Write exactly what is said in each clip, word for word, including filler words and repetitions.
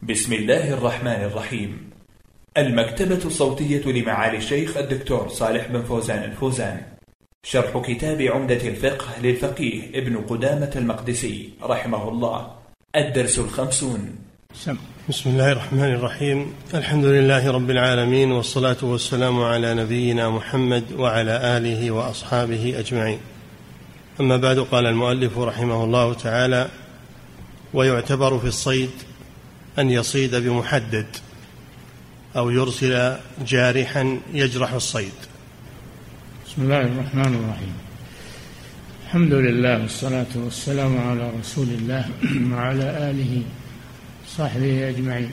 بسم الله الرحمن الرحيم. المكتبة الصوتية لمعالي الشيخ الدكتور صالح بن فوزان الفوزان. شرح كتاب عمدة الفقه للفقيه ابن قدامة المقدسي رحمه الله. الدرس الخمسون. بسم الله الرحمن الرحيم. الحمد لله رب العالمين، والصلاة والسلام على نبينا محمد وعلى آله وأصحابه أجمعين. أما بعد، قال المؤلف رحمه الله تعالى: ويعتبر في الصيد أن يصيد بمحدد أو يرسل جارحا يجرح الصيد. بسم الله الرحمن الرحيم. الحمد لله والصلاة والسلام على رسول الله وعلى آله وصحبه أجمعين.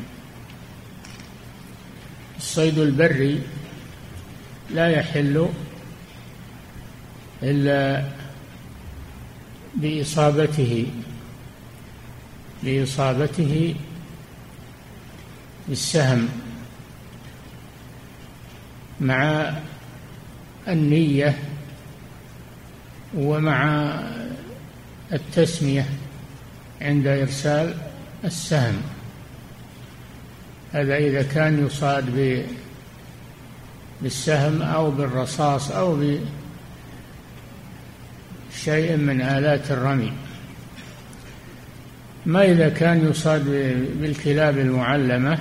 الصيد البري لا يحل إلا بإصابته بإصابته بالسهم مع النية ومع التسمية عند إرسال السهم. هذا إذا كان يصاد بالسهم أو بالرصاص أو بشيء من آلات الرمي. ما إذا كان يصاد بالكلاب المعلمة،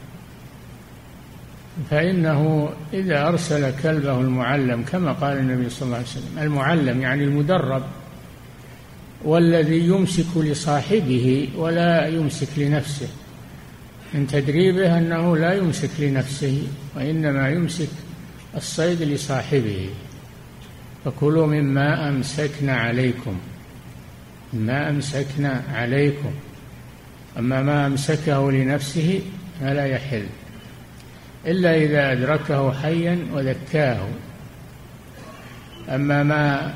فإنه إذا أرسل كلبه المعلم كما قال النبي صلى الله عليه وسلم، المعلم يعني المدرب، والذي يمسك لصاحبه ولا يمسك لنفسه، من تدريبه أنه لا يمسك لنفسه وإنما يمسك الصيد لصاحبه. فكلوا مما أمسكنا عليكم ما أمسكنا عليكم أما ما أمسكه لنفسه فلا يحل إلا إذا أدركه حيا وذكاه. أما ما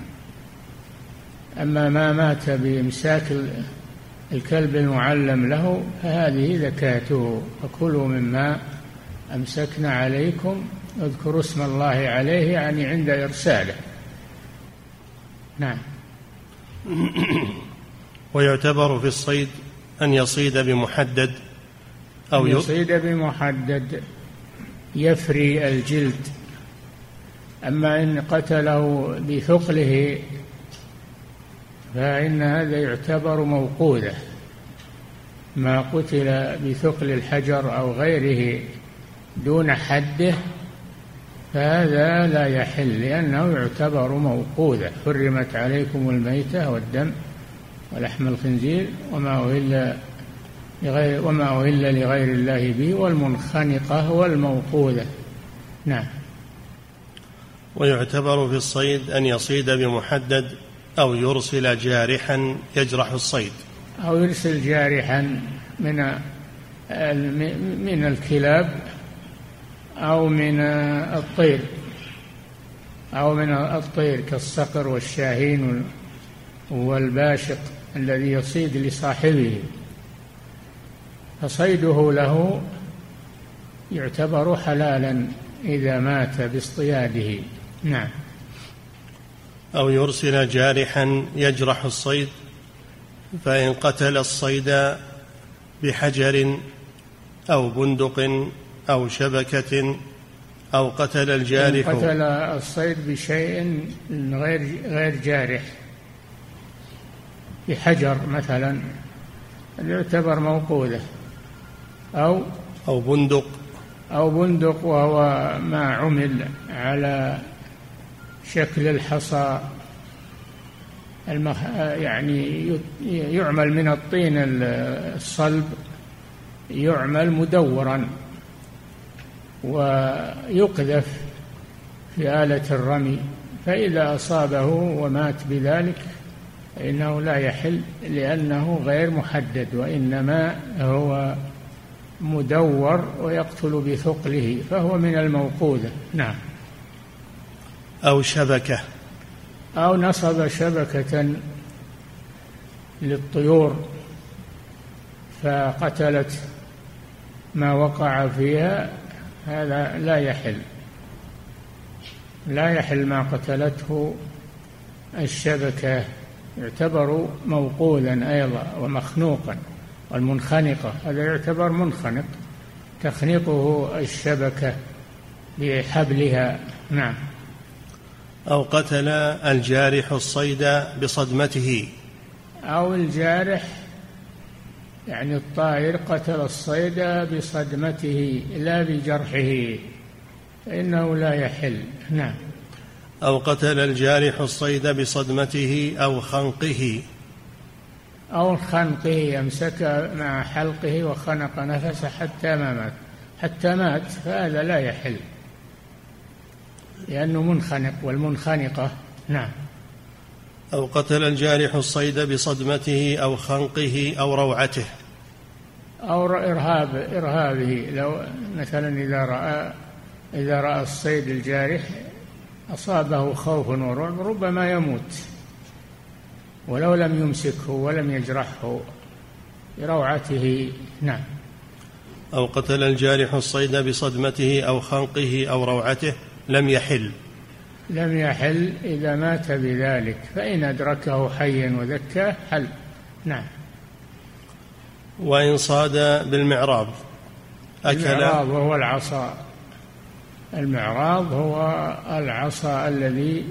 أما ما مات بإمساك الكلب المعلم له فهذه ذكاته. فكلوا مما أمسكنا عليكم اذكروا اسم الله عليه، يعني عند إرساله. نعم. ويعتبر في الصيد أن يصيد بمحدد أو يصيد بمحدد يفري الجلد. أما إن قتله بثقله فإن هذا يعتبر موقوذة. ما قتل بثقل الحجر أو غيره دون حده فهذا لا يحل، لأنه يعتبر موقوذة. حرمت عليكم الميتة والدم ولحم الخنزير وما أهل لغير وما أهل لغير الله به والمنخنقة والموقوذة. نعم. ويعتبر في الصيد أن يصيد بمحدد أو يرسل جارحا يجرح الصيد، أو يرسل جارحا من من الكلاب أو من الطير أو من الطير كالصقر والشاهين والباشق الذي يصيد لصاحبه، فصيده له يعتبر حلالا إذا مات باصطياده. نعم. أو يرسل جارحا يجرح الصيد، فإن قتل الصيد بحجر أو بندق أو شبكة أو قتل الجارح إن قتل الصيد بشيء غير غير جارح، بحجر مثلا، يعتبر موقوذة. أو أو بندق أو بندق وهو ما عمل على شكل الحصى، المخ... يعني يعمل من الطين الصلب، يعمل مدورا ويقذف في آلة الرمي، فإذا أصابه ومات بذلك فإنه لا يحل، لأنه غير محدد وإنما هو مدور ويقتل بثقله، فهو من الموقوذة. نعم. أو شبكة أو نصب شبكة للطيور فقتلت ما وقع فيها، هذا لا يحل لا يحل ما قتلته الشبكة، يعتبر موقوذا أيضا ومخنوقا. والمنخنقة هذا يعتبر منخنق، تخنقه الشبكة بحبلها. نعم. أو قتل الجارح الصيد بصدمته، أو الجارح يعني الطائر قتل الصيد بصدمته لا بجرحه فإنه لا يحل. نعم. أو قتل الجارح الصيد بصدمته أو خنقه، أو خنقه أمسك مع حلقه وخنق نفسه حتى ما مات حتى مات فهذا لا يحل لأنه منخنق والمنخنقة. نعم. أو قتل الجارح الصيد بصدمته أو خنقه أو روعته، أو إرهاب إرهابه، لو مثلا إذا رأى إذا رأى الصيد الجارح أصابه خوف ورعب ربما يموت ولو لم يمسكه ولم يجرحه بروعته. نعم. أو قتل الجارح الصيد بصدمته أو خنقه أو روعته لم يحل لم يحل إذا مات بذلك، فإن أدركه حيا وذكاه حل. نعم. وإن صاد بالمعراض أكل، المعراض وهو العصا، المعراض هو العصا الذي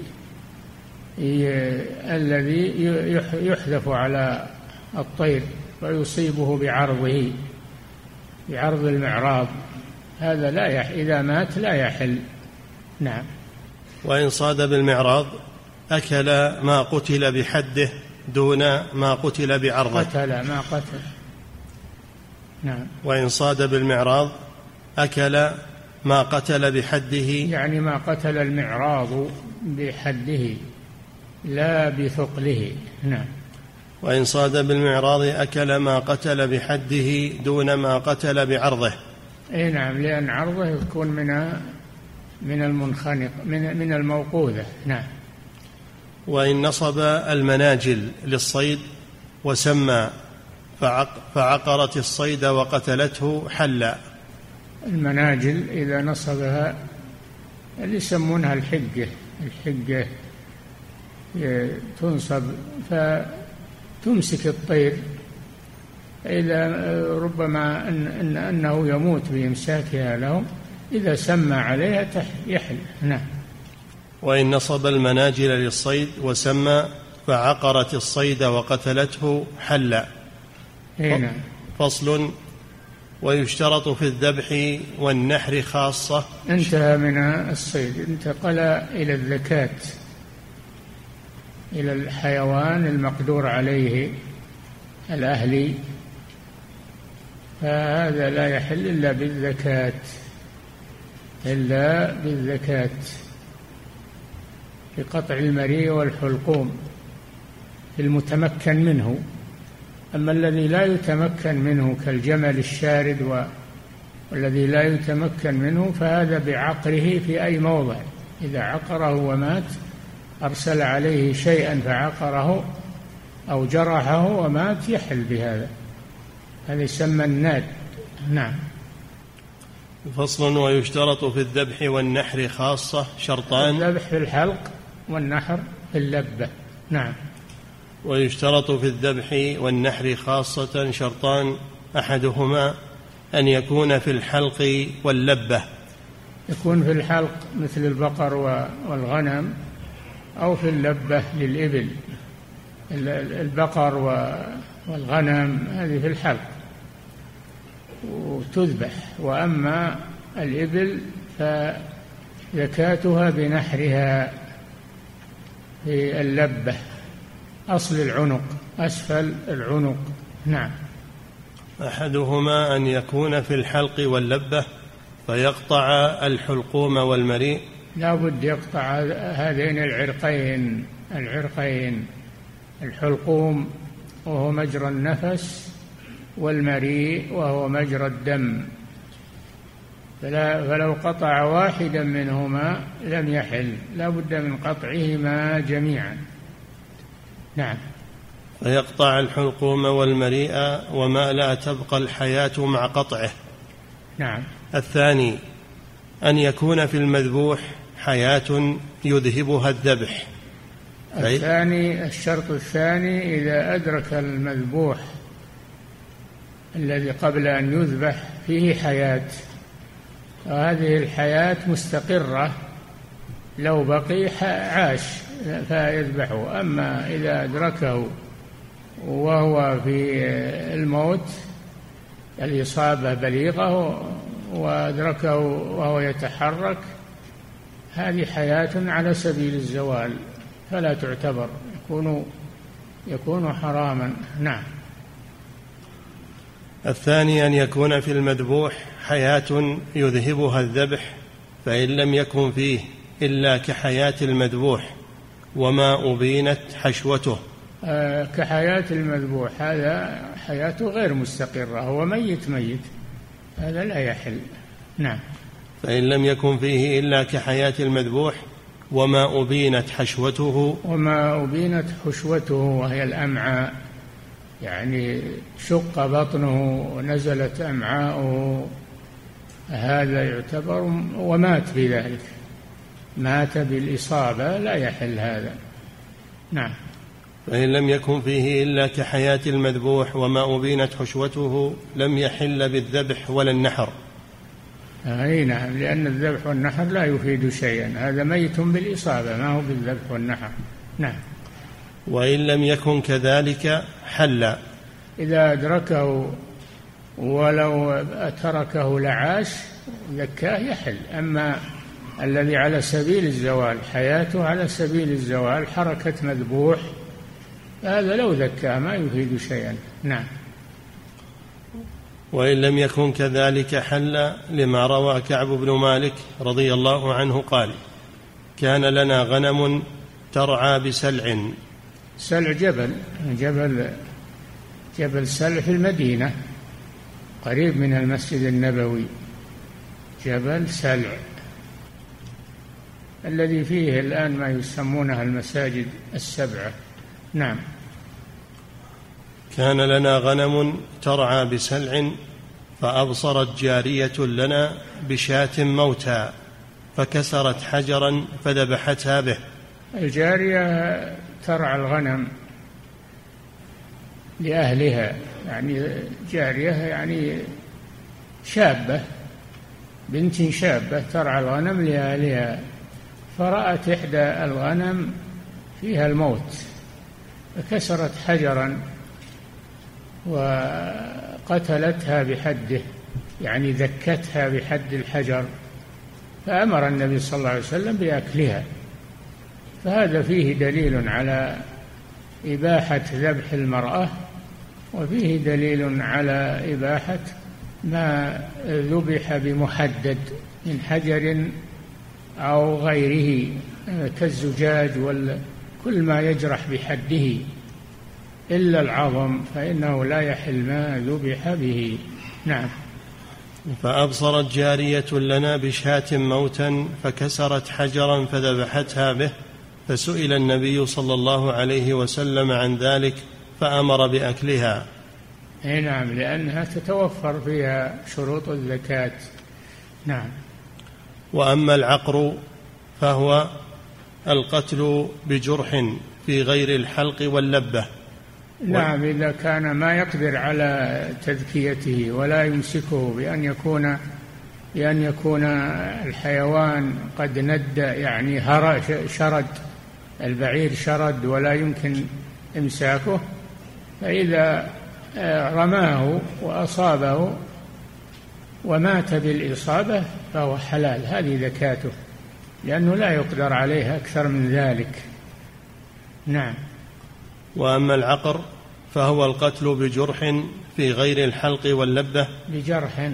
الذي يحذف على الطير ويصيبه بعرضه بعرض المعراض، هذا لا يح إذا مات لا يحل. نعم. وإن صاد بالمعراض أكل ما قتل بحده دون ما قتل بعرضه، قتل ما قتل. نعم. وإن صاد بالمعراض أكل ما قتل بحده، يعني ما قتل المعراض بحده لا بثقله. نعم. وإن صاد بالمعراض أكل ما قتل بحده دون ما قتل بعرضه. أي نعم، لأن عرضه يكون من من المنخنق من من الموقوذة. نعم. وإن نصب المناجل للصيد وسمى فعق فعقرت الصيد وقتلته حلا. المناجل إذا نصبها اللي يسمونها الحجة، الحجة تنصب فتمسك الطير إذا ربما أن أن أنه يموت بإمساكها لهم، إذا سمى عليها يحل. نعم. وإن نصب المناجل للصيد وسمى فعقرت الصيد وقتلته حلا. نعم. فصل. ويشترط في الذبح والنحر خاصة. انتهى من الصيد، انتقل إلى الزكاة، إلى الحيوان المقدور عليه الأهلي، فهذا لا يحل إلا بالزكاة إلا بالزكاة بقطع المريء والحلقوم المتمكن منه. أما الذي لا يتمكن منه كالجمل الشارد والذي لا يتمكن منه فهذا بعقره في أي موضع، إذا عقره ومات أرسل عليه شيئا فعقره أو جرحه ومات يحل بهذا، هذا يسمى الناد. نعم. فصل. ويشترط في الذبح والنحر خاصة شرطان. الذبح في الحلق والنحر في اللبة. نعم. ويشترط في الذبح والنحر خاصة شرطان، أحدهما أن يكون في الحلق واللبة. يكون في الحلق مثل البقر والغنم، أو في اللبة للإبل. البقر والغنم هذه في الحلق وتذبح، وأما الإبل فزكاتها بنحرها في اللبة، أصل العنق أسفل العنق. نعم. أحدهما أن يكون في الحلق واللبة فيقطع الحلقوم والمريء. لا بد يقطع هذين العرقين العرقين الحلقوم وهو مجرى النفس، والمريء وهو مجرى الدم، فلا فلو قطع واحدا منهما لم يحل، لا بد من قطعهما جميعا. نعم. فيقطع الحلقوم والمريء وما لا تبقى الحياة مع قطعه. نعم. الثاني أن يكون في المذبوح حياة يذهبها الذبح. الثاني الشرط الثاني إذا أدرك المذبوح الذي قبل أن يذبح فيه حياة، وهذه الحياة مستقرة، لو بقي عاش فيذبحه. أما إذا أدركه وهو في الموت، الإصابة بليغة، وأدركه وهو يتحرك، هذه حياة على سبيل الزوال فلا تعتبر، يكون يكون حراما. نعم. الثاني أن يكون في المذبوح حياة يذهبها الذبح، فإن لم يكن فيه إلا كحياة المذبوح وما أبينت حشوته. آه كحياة المذبوح، هذا حياته غير مستقرة، هو ميت ميت، هذا لا يحل. نعم. فإن لم يكن فيه إلا كحياة المذبوح وما أبينت حشوته. وما أبينت حشوته وهي الأمعاء، يعني شق بطنه ونزلت أمعاؤه، هذا يعتبر ومات بذلك، مات بالإصابة، لا يحل هذا. نعم. فإن لم يكن فيه إلا كحياة المذبوح وما أبينت حشوته لم يحل بالذبح ولا النحر. أي نعم، لأن الذبح والنحر لا يفيد شيئا، هذا ميت بالإصابة ما هو بالذبح والنحر. نعم. وإن لم يكن كذلك حل، إذا أدركه ولو تركه لعاش ذكاه يحل. أما الذي على سبيل الزوال، حياته على سبيل الزوال، حركة مذبوح، هذا لو ذكاه ما يفيد شيئا. نعم. وإن لم يكن كذلك حل، لما روى كعب بن مالك رضي الله عنه قال: كان لنا غنم ترعى بسلع. سلع جبل جبل جبل سلع في المدينة قريب من المسجد النبوي، جبل سلع الذي فيه الآن ما يسمونها المساجد السبعة. نعم. كان لنا غنم ترعى بسلع، فأبصرت جارية لنا بشاة موتى فكسرت حجرا فذبحتها به. الجارية ترعى الغنم لأهلها، يعني جارية يعني شابة، بنت شابة ترعى الغنم لأهلها، فرأت إحدى الغنم فيها الموت فكسرت حجرا وقتلتها بحده، يعني ذكتها بحد الحجر، فأمر النبي صلى الله عليه وسلم بأكلها. فهذا فيه دليل على إباحة ذبح المرأة، وفيه دليل على إباحة ما ذبح بمحدد من حجر أو غيره كالزجاج وكل ما يجرح بحده، إلا العظم فإنه لا يحل ما ذبح به. نعم. فأبصرت جارية لنا بشاة موتا فكسرت حجرا فذبحتها به، فسئل النبي صلى الله عليه وسلم عن ذلك فأمر بأكلها. أي نعم، لأنها تتوفر فيها شروط الزكاة. نعم. وأما العقر فهو القتل بجرح في غير الحلق واللبة. نعم، إذا كان ما يقدر على تذكيته ولا يمسكه بأن يكون بأن يكون الحيوان قد ند، يعني شرد، البعير شرد ولا يمكن إمساكه، فإذا رماه وأصابه ومات بالإصابة فهو حلال، هذه زكاته، لأنه لا يقدر عليه أكثر من ذلك. نعم. وأما العقر فهو القتل بجرح في غير الحلق واللبة. بجرح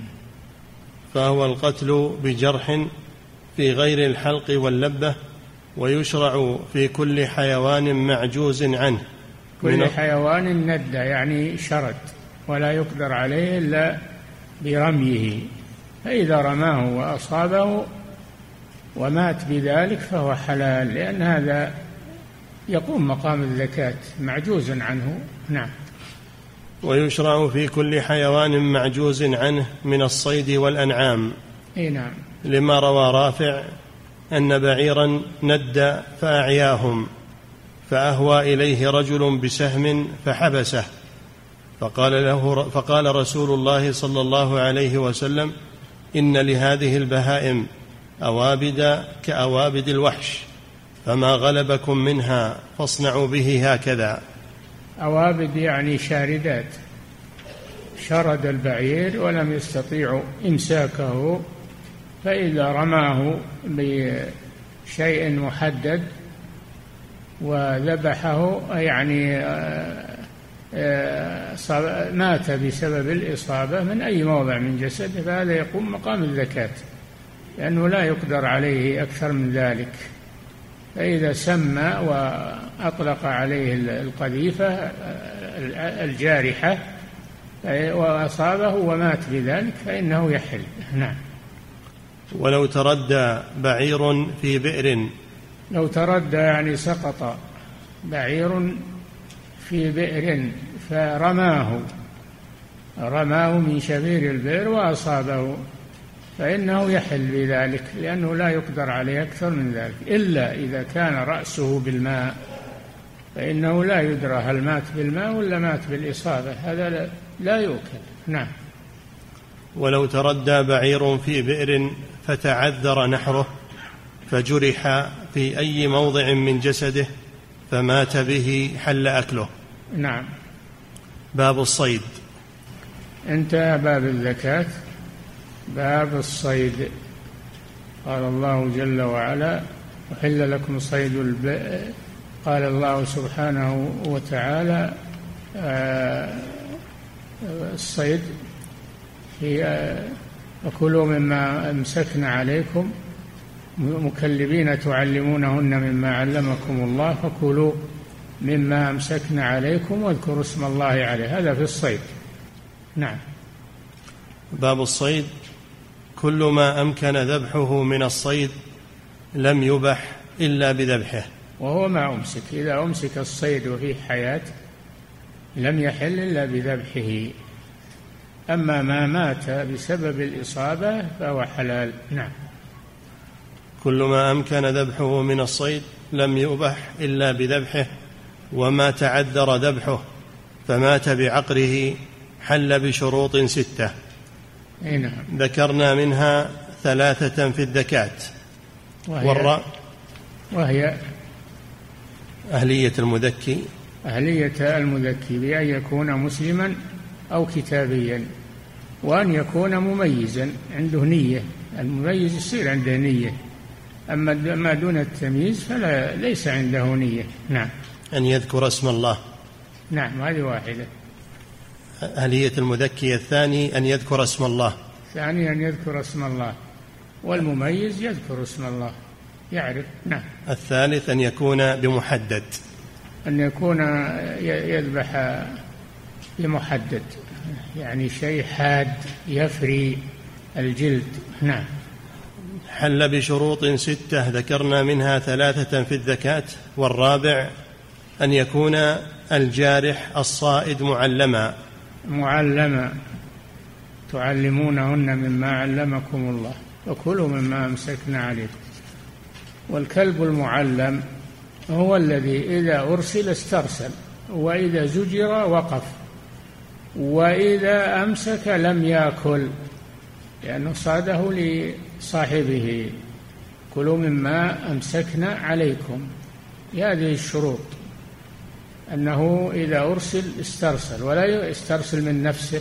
فهو القتل بجرح في غير الحلق واللبة، ويشرع في كل حيوان معجوز عنه. كل حيوان ند، يعني شرد ولا يقدر عليه إلا برميه، فإذا رماه وأصابه ومات بذلك فهو حلال، لأن هذا يقوم مقام الزكاة، معجوز عنه. نعم. ويشرع في كل حيوان معجوز عنه من الصيد والأنعام. أي نعم. لما روى رافع أن بعيرا ند فأعياهم، فأهوى إليه رجل بسهم فحبسه، فقال له فقال رسول الله صلى الله عليه وسلم: إن لهذه البهائم أوابد كأوابد الوحش، فما غلبكم منها فاصنعوا به هكذا. أوابد يعني شاردات، شرد البعير ولم يستطيعوا إمساكه، فإذا رماه بشيء محدد وذبحه يعني مات بسبب الإصابة من أي موضع من جسده، فهذا يقوم مقام الزكاة، لأنه لا يقدر عليه أكثر من ذلك. فإذا سمى وأطلق عليه القذيفة الجارحة وأصابه ومات بذلك فإنه يحل. نعم. ولو تردى بعير في بئر، لو تردى يعني سقط بعير في بئر فرماه رماه من شبير البئر وأصابه فإنه يحل بذلك، لأنه لا يقدر عليه أكثر من ذلك، إلا إذا كان رأسه بالماء، فإنه لا يدرى هل مات بالماء ولا مات بالإصابة، هذا لا يؤكل. نعم. ولو تردى بعير في بئر فتعذر نحره فجرح في أي موضع من جسده فمات به حل أكله. نعم. باب الصيد. انتهى باب الزكاة. باب الصيد. قال الله جل وعلا: أحل لكم صيد البئر. قال الله سبحانه وتعالى: الصيد في وكلوا مما أمسكنا عليكم مكلبين تعلمونهن مما علمكم الله فكلوا مما أمسكنا عليكم واذكروا اسم الله عليه. هذا في الصيد. نعم. باب الصيد. كل ما أمكن ذبحه من الصيد لم يبح إلا بذبحه، وهو ما أمسك. إذا أمسك الصيد وفيه حياة لم يحل إلا بذبحه، أما ما مات بسبب الإصابة فهو حلال. نعم. كل ما أمكن ذبحه من الصيد لم يبح إلا بذبحه، وما تعذر ذبحه فمات بعقره حل بشروط ستة. نعم. ذكرنا منها ثلاثة في الزكاة، وهي, وهي أهلية المذكي أهلية المذكي بأن يكون مسلما أو كتابيا، وأن يكون مميزا عنده نية. المميز يصير عنده نية، أما ما دون التمييز فلا ليس عنده نية. نعم. أن يذكر اسم الله. نعم، هذه واحدة. أهلية المذكي الثاني أن يذكر اسم الله. ثاني أن يذكر اسم الله، والمميز يذكر اسم الله يعرف. نعم. الثالث أن يكون بمحدد، أن يكون يذبح بمحدد، يعني شيء حاد يفري الجلد. نعم. حل بشروط ستة، ذكرنا منها ثلاثة في الزكاة. والرابع أن يكون الجارح الصائد معلما. معلما تعلمونهن مما علمكم الله وكلوا مما أمسكنا عليكم. والكلب المعلم هو الذي إذا أرسل استرسل، وإذا زجر وقف، وإذا أمسك لم يأكل، لأنه صاده لصاحبه: كلوا مما أمسكنا عليكم. هذه الشروط، أنه إذا أرسل استرسل ولا يسترسل من نفسه،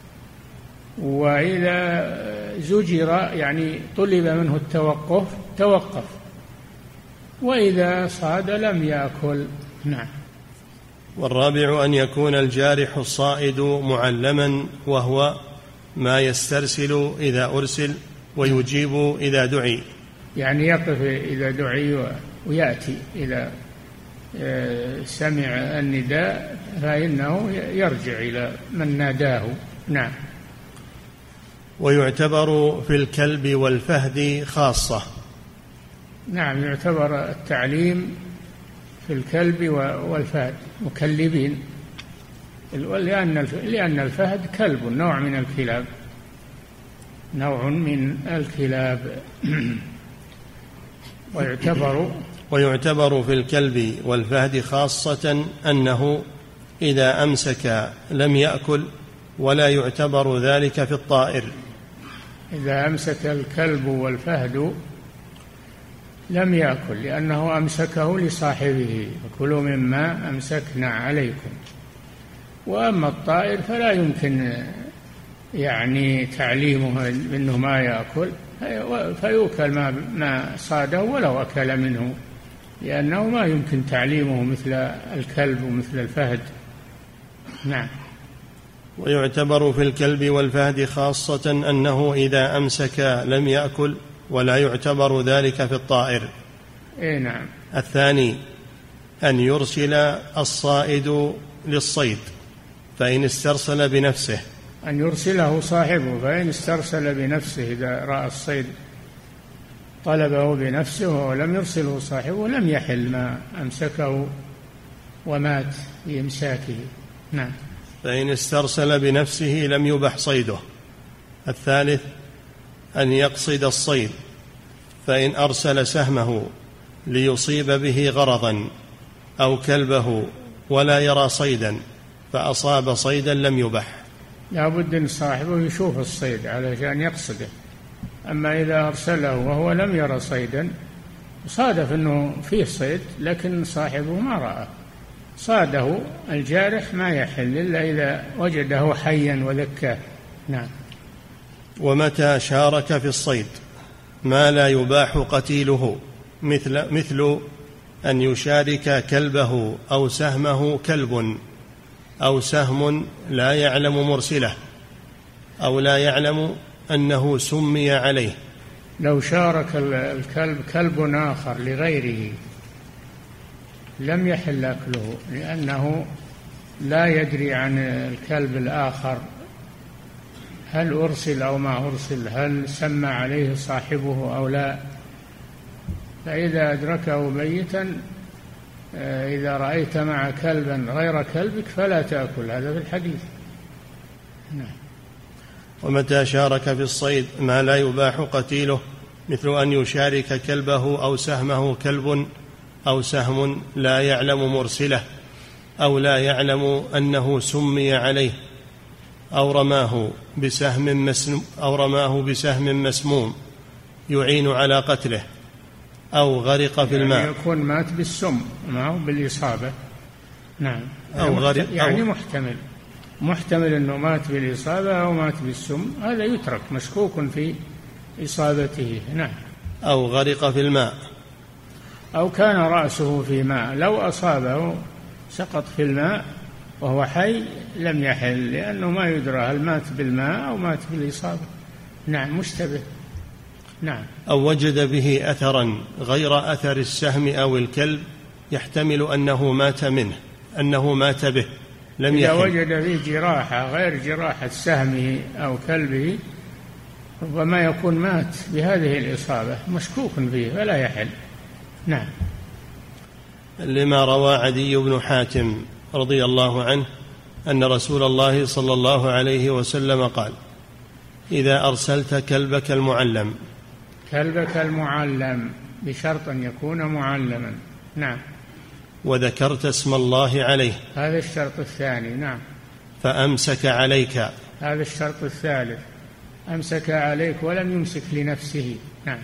وإذا زجر يعني طلب منه التوقف توقف، وإذا صاد لم يأكل. نعم. والرابع أن يكون الجارح الصائد معلما، وهو ما يسترسل إذا أرسل ويجيب إذا دعي، يعني يقف إذا دعي ويأتي إذا سمع النداء فإنه يرجع إلى من ناداه. نعم. ويعتبر في الكلب والفهد خاصة. نعم، يعتبر التعليم في الكلب والفهد مكلبين، لأن الفهد كلب، نوع من الكلاب، نوع من الكلاب. ويعتبر ويعتبر في الكلب والفهد خاصة أنه إذا أمسك لم يأكل ولا يعتبر ذلك في الطائر. إذا أمسك الكلب والفهد لم يأكل لأنه أمسكه لصاحبه، فكلوا مما أمسكنا عليكم. وأما الطائر فلا يمكن يعني تعليمه أنه ما يأكل، فيؤكل ما ما صاده ولو أكل منه، لأنه ما يمكن تعليمه مثل الكلب ومثل الفهد. نعم. ويعتبر في الكلب والفهد خاصة أنه إذا أمسك لم يأكل ولا يعتبر ذلك في الطائر. إيه نعم. الثاني أن يرسل الصائد للصيد فإن استرسل بنفسه، أن يرسله صاحبه فإن استرسل بنفسه، إذا رأى الصيد طلبه بنفسه ولم يرسله صاحبه لم يحل ما أمسكه ومات بإمساكه. نعم. فإن استرسل بنفسه لم يبح صيده. الثالث أن يقصد الصيد فإن أرسل سهمه ليصيب به غرضا أو كلبه ولا يرى صيدا فأصاب صيدا لم يبح. لا بد أن صاحبه يشوف الصيد علشان يقصده. أما إذا أرسله وهو لم يرى صيدا، صادف أنه فيه صيد لكن صاحبه ما رأى، صاده الجارح ما يحل إلا إذا وجده حيا وذكاه. نعم. ومتى شارك في الصيد ما لا يباح قتيله، مثل, مثل أن يشارك كلبه أو سهمه كلب أو سهم لا يعلم مرسله أو لا يعلم أنه سمي عليه. لو شارك الكلب كلب آخر لغيره لم يحل أكله، لأنه لا يدري عن الكلب الآخر هل أرسل أو ما أرسل، هل سمى عليه صاحبه أو لا. فإذا أدركه ميتا، إذا رأيت مع كلبا غير كلبك فلا تأكل، هذا في الحديث. نعم. ومتى شارك في الصيد ما لا يباح قتيله، مثل أن يشارك كلبه أو سهمه كلب أو سهم لا يعلم مرسله أو لا يعلم أنه سمي عليه أو رماه بسهم مسموم أو رماه بسهم مسموم يعين على قتله أو غرق في الماء. يعني يكون مات بالسم ما هو بالإصابة. نعم. أو غرق يعني أو محتمل محتمل أنه مات بالإصابة أو مات بالسم، هذا يترك مشكوك في إصابته. نعم. أو غرق في الماء، أو كان رأسه في ماء، لو أصابه سقط في الماء وهو حي لم يحل، لأنه ما يدرى هل مات بالماء أو مات بالإصابة. نعم. مشتبه. نعم. أو وجد به أثرا غير أثر السهم أو الكلب يحتمل أنه مات منه أنه مات به لم يحل. إذا وجد فيه جراحة غير جراحة سهمه أو كلبه ربما يكون مات بهذه الإصابة مشكوك فيه فلا يحل. نعم. لما روى عدي بن حاتم رضي الله عنه أن رسول الله صلى الله عليه وسلم قال: إذا أرسلت كلبك المعلم. كلبك المعلم بشرط أن يكون معلما. نعم. وذكرت اسم الله عليه، هذا الشرط الثاني. نعم. فأمسك عليك، هذا الشرط الثالث، أمسك عليك ولم يمسك لنفسه. نعم.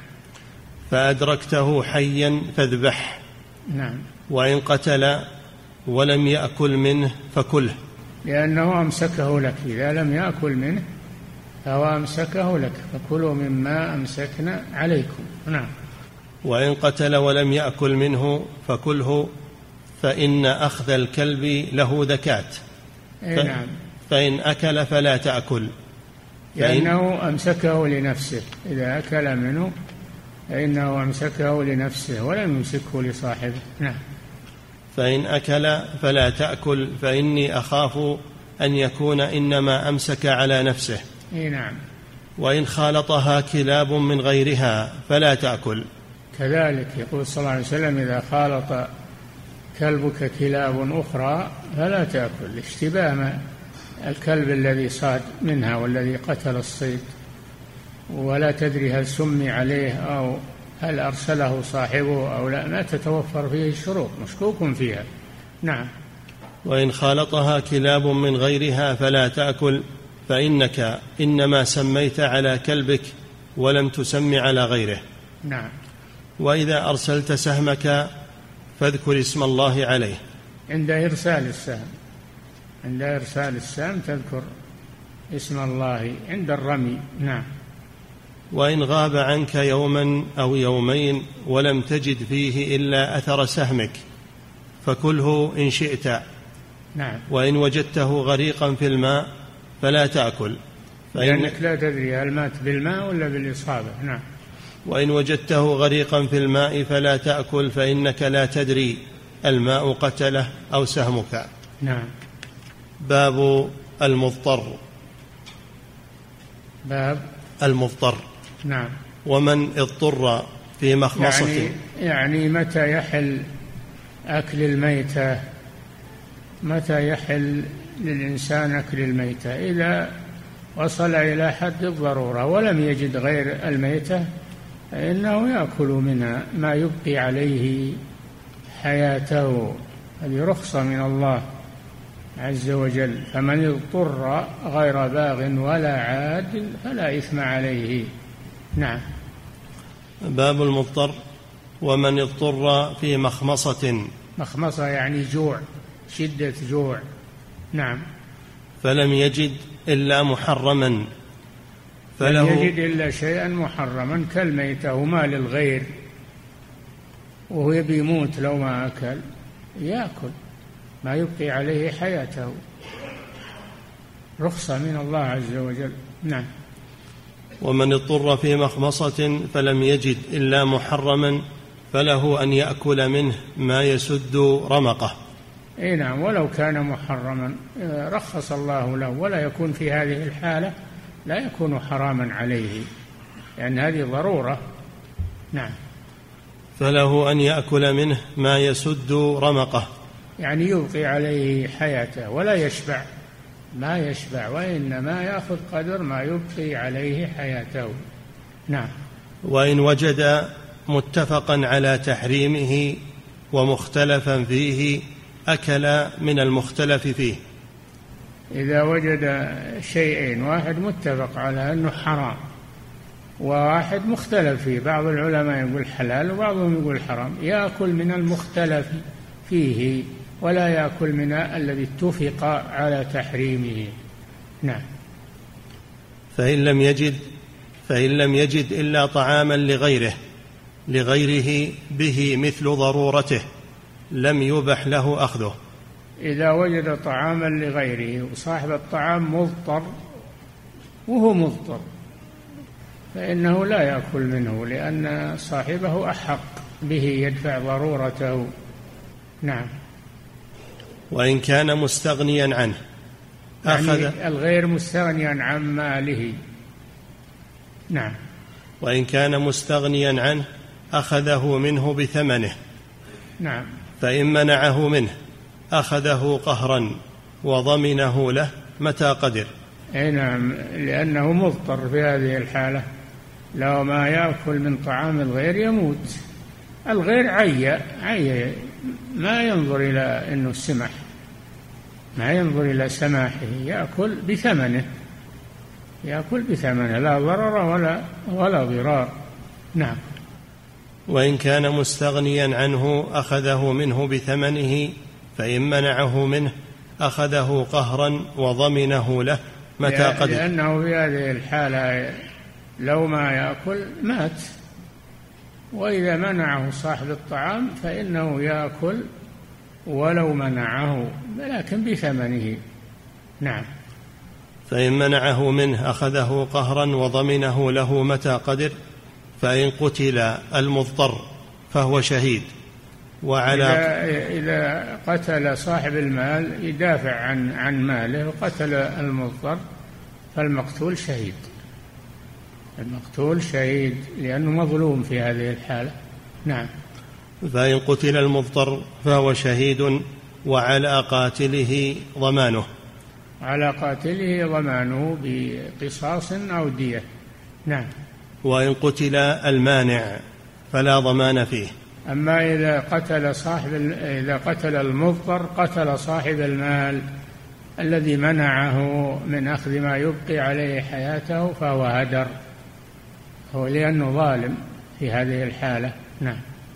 فأدركته حيا فاذبح. نعم. وإن قتل ولم يأكل منه فكله، لأنه أمسكه لك، إذا لم يأكل منه فهو أمسكه لك، فكلوا مما أمسكنا عليكم. نعم. وإن قتل ولم يأكل منه فكله، فإن أخذ الكلب له زكاة. إيه نعم. فإن أكل فلا تأكل، لأنه أمسكه لنفسه، إذا أكل منه فإنه أمسكه لنفسه ولم يمسكه لصاحبه. نعم. فإن أكل فلا تأكل، فإني أخاف أن يكون إنما أمسك على نفسه. إيه نعم. وإن خالطها كلاب من غيرها فلا تأكل. كذلك يقول صلى الله عليه وسلم: إذا خالط كلبك كلاب أخرى فلا تأكل، اشتباه الكلب الذي صاد منها والذي قتل الصيد، ولا تدري هل سمي عليه أو هل أرسله صاحبه أو لا، ما تتوفر فيه الشروط، مشكوك فيها. نعم. وإن خالطها كلاب من غيرها فلا تأكل، فإنك إنما سميت على كلبك ولم تسم على غيره. نعم. وإذا أرسلت سهمك فاذكر اسم الله عليه. عند إرسال السهم عند إرسال السهم تذكر اسم الله عند الرمي. نعم. وإن غاب عنك يوما أو يومين ولم تجد فيه إلا أثر سهمك فكله إن شئت. نعم. وإن وجدته غريقا في الماء فلا تأكل، لأنك لا تدري هل مات بالماء ولا بالإصابة. نعم. وإن وجدته غريقا في الماء فلا تأكل، فإنك لا تدري الماء قتله أو سهمك. نعم. باب المضطر. باب المضطر. نعم. ومن اضطر في مخمصة، يعني, يعني متى يحل أكل الميتة؟ متى يحل للإنسان أكل الميتة؟ إذا وصل إلى حد الضرورة ولم يجد غير الميتة فإنه يأكل منها ما يبقي عليه حياته. هذه رخصة من الله عز وجل. فمن اضطر غير باغ ولا عاد فلا إثم عليه. نعم. باب المضطر. ومن اضطر في مخمصة. مخمصة يعني جوع، شدة جوع. نعم. فلم يجد إلا محرما فله فلم يجد إلا شيئا محرما كالميتة وما للغير، وهو يبي يموت لو ما أكل يأكل ما يبقي عليه حياته. رخصة من الله عز وجل. نعم. ومن اضطر في مخمصة فلم يجد إلا محرما فله أن يأكل منه ما يسد رمقه. اي نعم، ولو كان محرما رخص الله له، ولا يكون في هذه الحالة لا يكون حراما عليه لأن هذه ضرورة. نعم. فله أن يأكل منه ما يسد رمقه، يعني يبقي عليه حياته ولا يشبع، ما يشبع، وإنما يأخذ قدر ما يبقي عليه حياته. نعم. وإن وجد متفقا على تحريمه ومختلفا فيه أكل من المختلف فيه. إذا وجد شيئين، واحد متفق على أنه حرام وواحد مختلف فيه، بعض العلماء يقول حلال وبعضهم يقول حرام، يأكل من المختلف فيه ولا يأكل من الذي اتفق على تحريمه. نعم. فإن لم يجد فإن لم يجد إلا طعاما لغيره لغيره به مثل ضرورته لم يبح له أخذه. إذا وجد طعاما لغيره وصاحب الطعام مضطر وهو مضطر فإنه لا يأكل منه لأن صاحبه أحق به يدفع ضرورته. نعم. وإن كان مستغنيا عنه أخذ، يعني الغير مستغنيا عن ماله. نعم. وإن كان مستغنيا عنه أخذه منه بثمنه. نعم. فإن منعه منه أخذه قهرا وضمنه له متى قدر. أي نعم، لأنه مضطر في هذه الحالة، لو ما يأكل من طعام الغير يموت. الغير عي عي ما ينظر إلى أنه السمح، ما ينظر إلى سماحه، يأكل بثمنه، يأكل بثمنه لا ضرر ولا ولا ضرار. نعم. وإن كان مستغنيا عنه أخذه منه بثمنه، فإن منعه منه أخذه قهرا وضمنه له متى قدر. لأنه في هذه الحالة لو ما يأكل مات، وإذا منعه صاحب الطعام فإنه يأكل ولو منعه لكن بثمنه. نعم. فإن منعه منه أخذه قهرا وضمنه له متى قدر. فإن قتل المضطر فهو شهيد. وعلى إذا, إذا قتل صاحب المال يدافع عن عن ماله وقتل المضطر فالمقتول شهيد، المقتول شهيد لأنه مظلوم في هذه الحالة. نعم. فإن قتل المضطر فهو شهيد. وعلى قاتله ضمانه. على قاتله ضمانه بقصاص أو دية. نعم. وإن قتل المانع فلا ضمان فيه. أما إذا قتل صاحب إذا قتل المضطر قتل صاحب المال الذي منعه من أخذ ما يبقي عليه حياته فهو هدر، هو لأنه ظالم في هذه الحالة. نعم.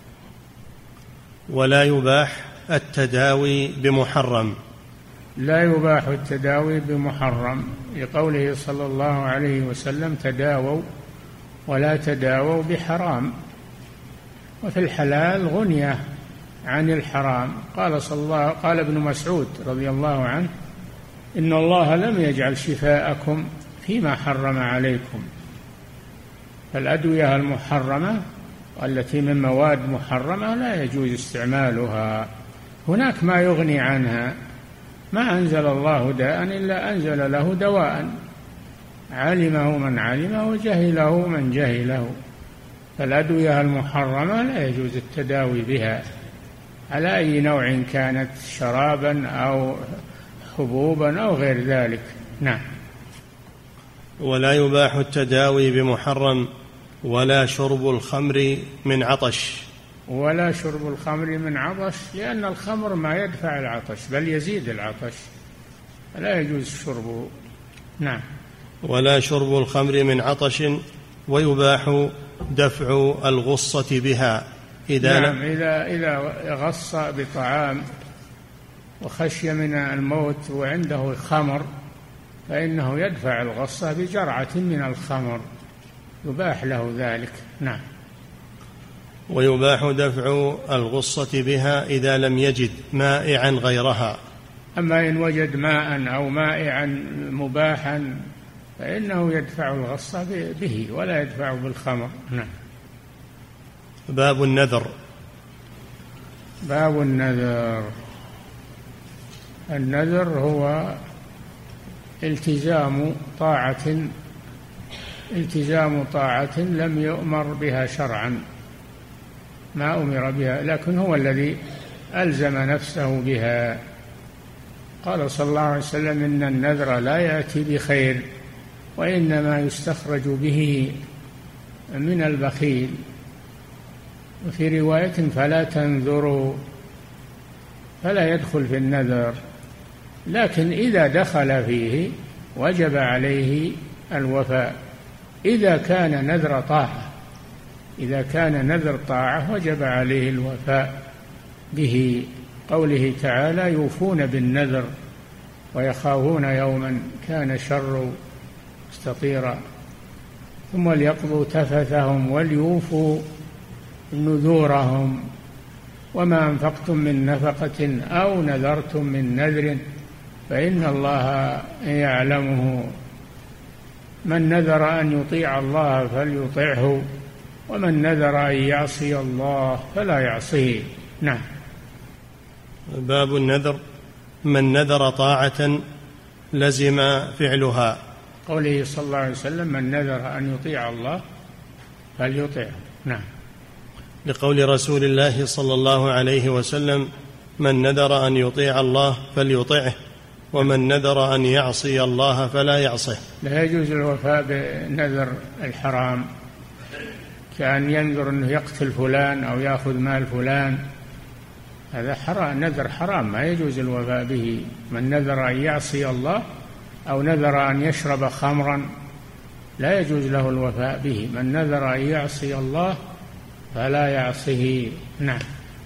ولا يباح التداوي بمحرم. لا يباح التداوي بمحرم لقوله صلى الله عليه وسلم: تداووا ولا تداووا بحرام. وفي الحلال غنية عن الحرام. قال صلى الله قال ابن مسعود رضي الله عنه: إن الله لم يجعل شفاءكم فيما حرم عليكم. فالأدوية المحرمة والتي من مواد محرمة لا يجوز استعمالها. هناك ما يغني عنها، ما أنزل الله داء إلا أنزل له دواء علمه من علمه وجهله من جهله. فالأدوية المحرمة لا يجوز التداوي بها على أي نوع كانت، شرابا أو حبوبا أو غير ذلك. نعم. ولا يباح التداوي بمحرم ولا شرب الخمر من عطش. ولا شرب الخمر من عطش، لأن الخمر ما يدفع العطش بل يزيد العطش، لا يجوز شربه. نعم. ولا شرب الخمر من عطش. ويباح دفع الغصة بها إذا نعم إذا إذا غص بطعام وخشي من الموت وعنده خمر فإنه يدفع الغصة بجرعة من الخمر، يباح له ذلك. نعم. ويباح دفع الغصة بها إذا لم يجد مائعا غيرها. أما إن وجد ماء أو مائعا مباحا فإنه يدفع الغصة به ولا يدفع بالخمر. نعم. باب النذر. باب النذر. النذر هو التزام طاعة التزام طاعة لم يؤمر بها شرعا، ما أمر بها لكن هو الذي ألزم نفسه بها. قال صلى الله عليه وسلم: إن النذر لا يأتي بخير وإنما يستخرج به من البخيل. وفي رواية: فلا تنذروا، فلا يدخل في النذر، لكن إذا دخل فيه وجب عليه الوفاء. إذا كان نذر طاعة إذا كان نذر طاعة وجب عليه الوفاء به. قوله تعالى: يوفون بالنذر ويخافون يوما كان شر مستطيرا. ثم ليقضوا تفثهم وليوفوا نذورهم. وما أنفقتم من نفقة أو نذرتم من نذر فإن الله يعلمه. من نذر أن يطيع الله فليطعه، ومن نذر أن يعصي الله فلا يعصيه. نعم. باب النذر. من نذر طاعة لزم فعلها. قوله صلى الله عليه وسلم: من نذر أن يطيع الله فليطعه. نعم. لقول رسول الله صلى الله عليه وسلم: من نذر أن يطيع الله فليطعه، ومن نذر أن يعصي الله فلا يعصه. لا يجوز الوفاء بنذر الحرام، كأن ينذر أنه يقتل فلان أو يأخذ مال فلان، هذا حرام، نذر حرام ما يجوز الوفاء به. من نذر أن يعصي الله أو نذر أن يشرب خمرا لا يجوز له الوفاء به. من نذر أن يعصي الله فلا يعصيه. نعم.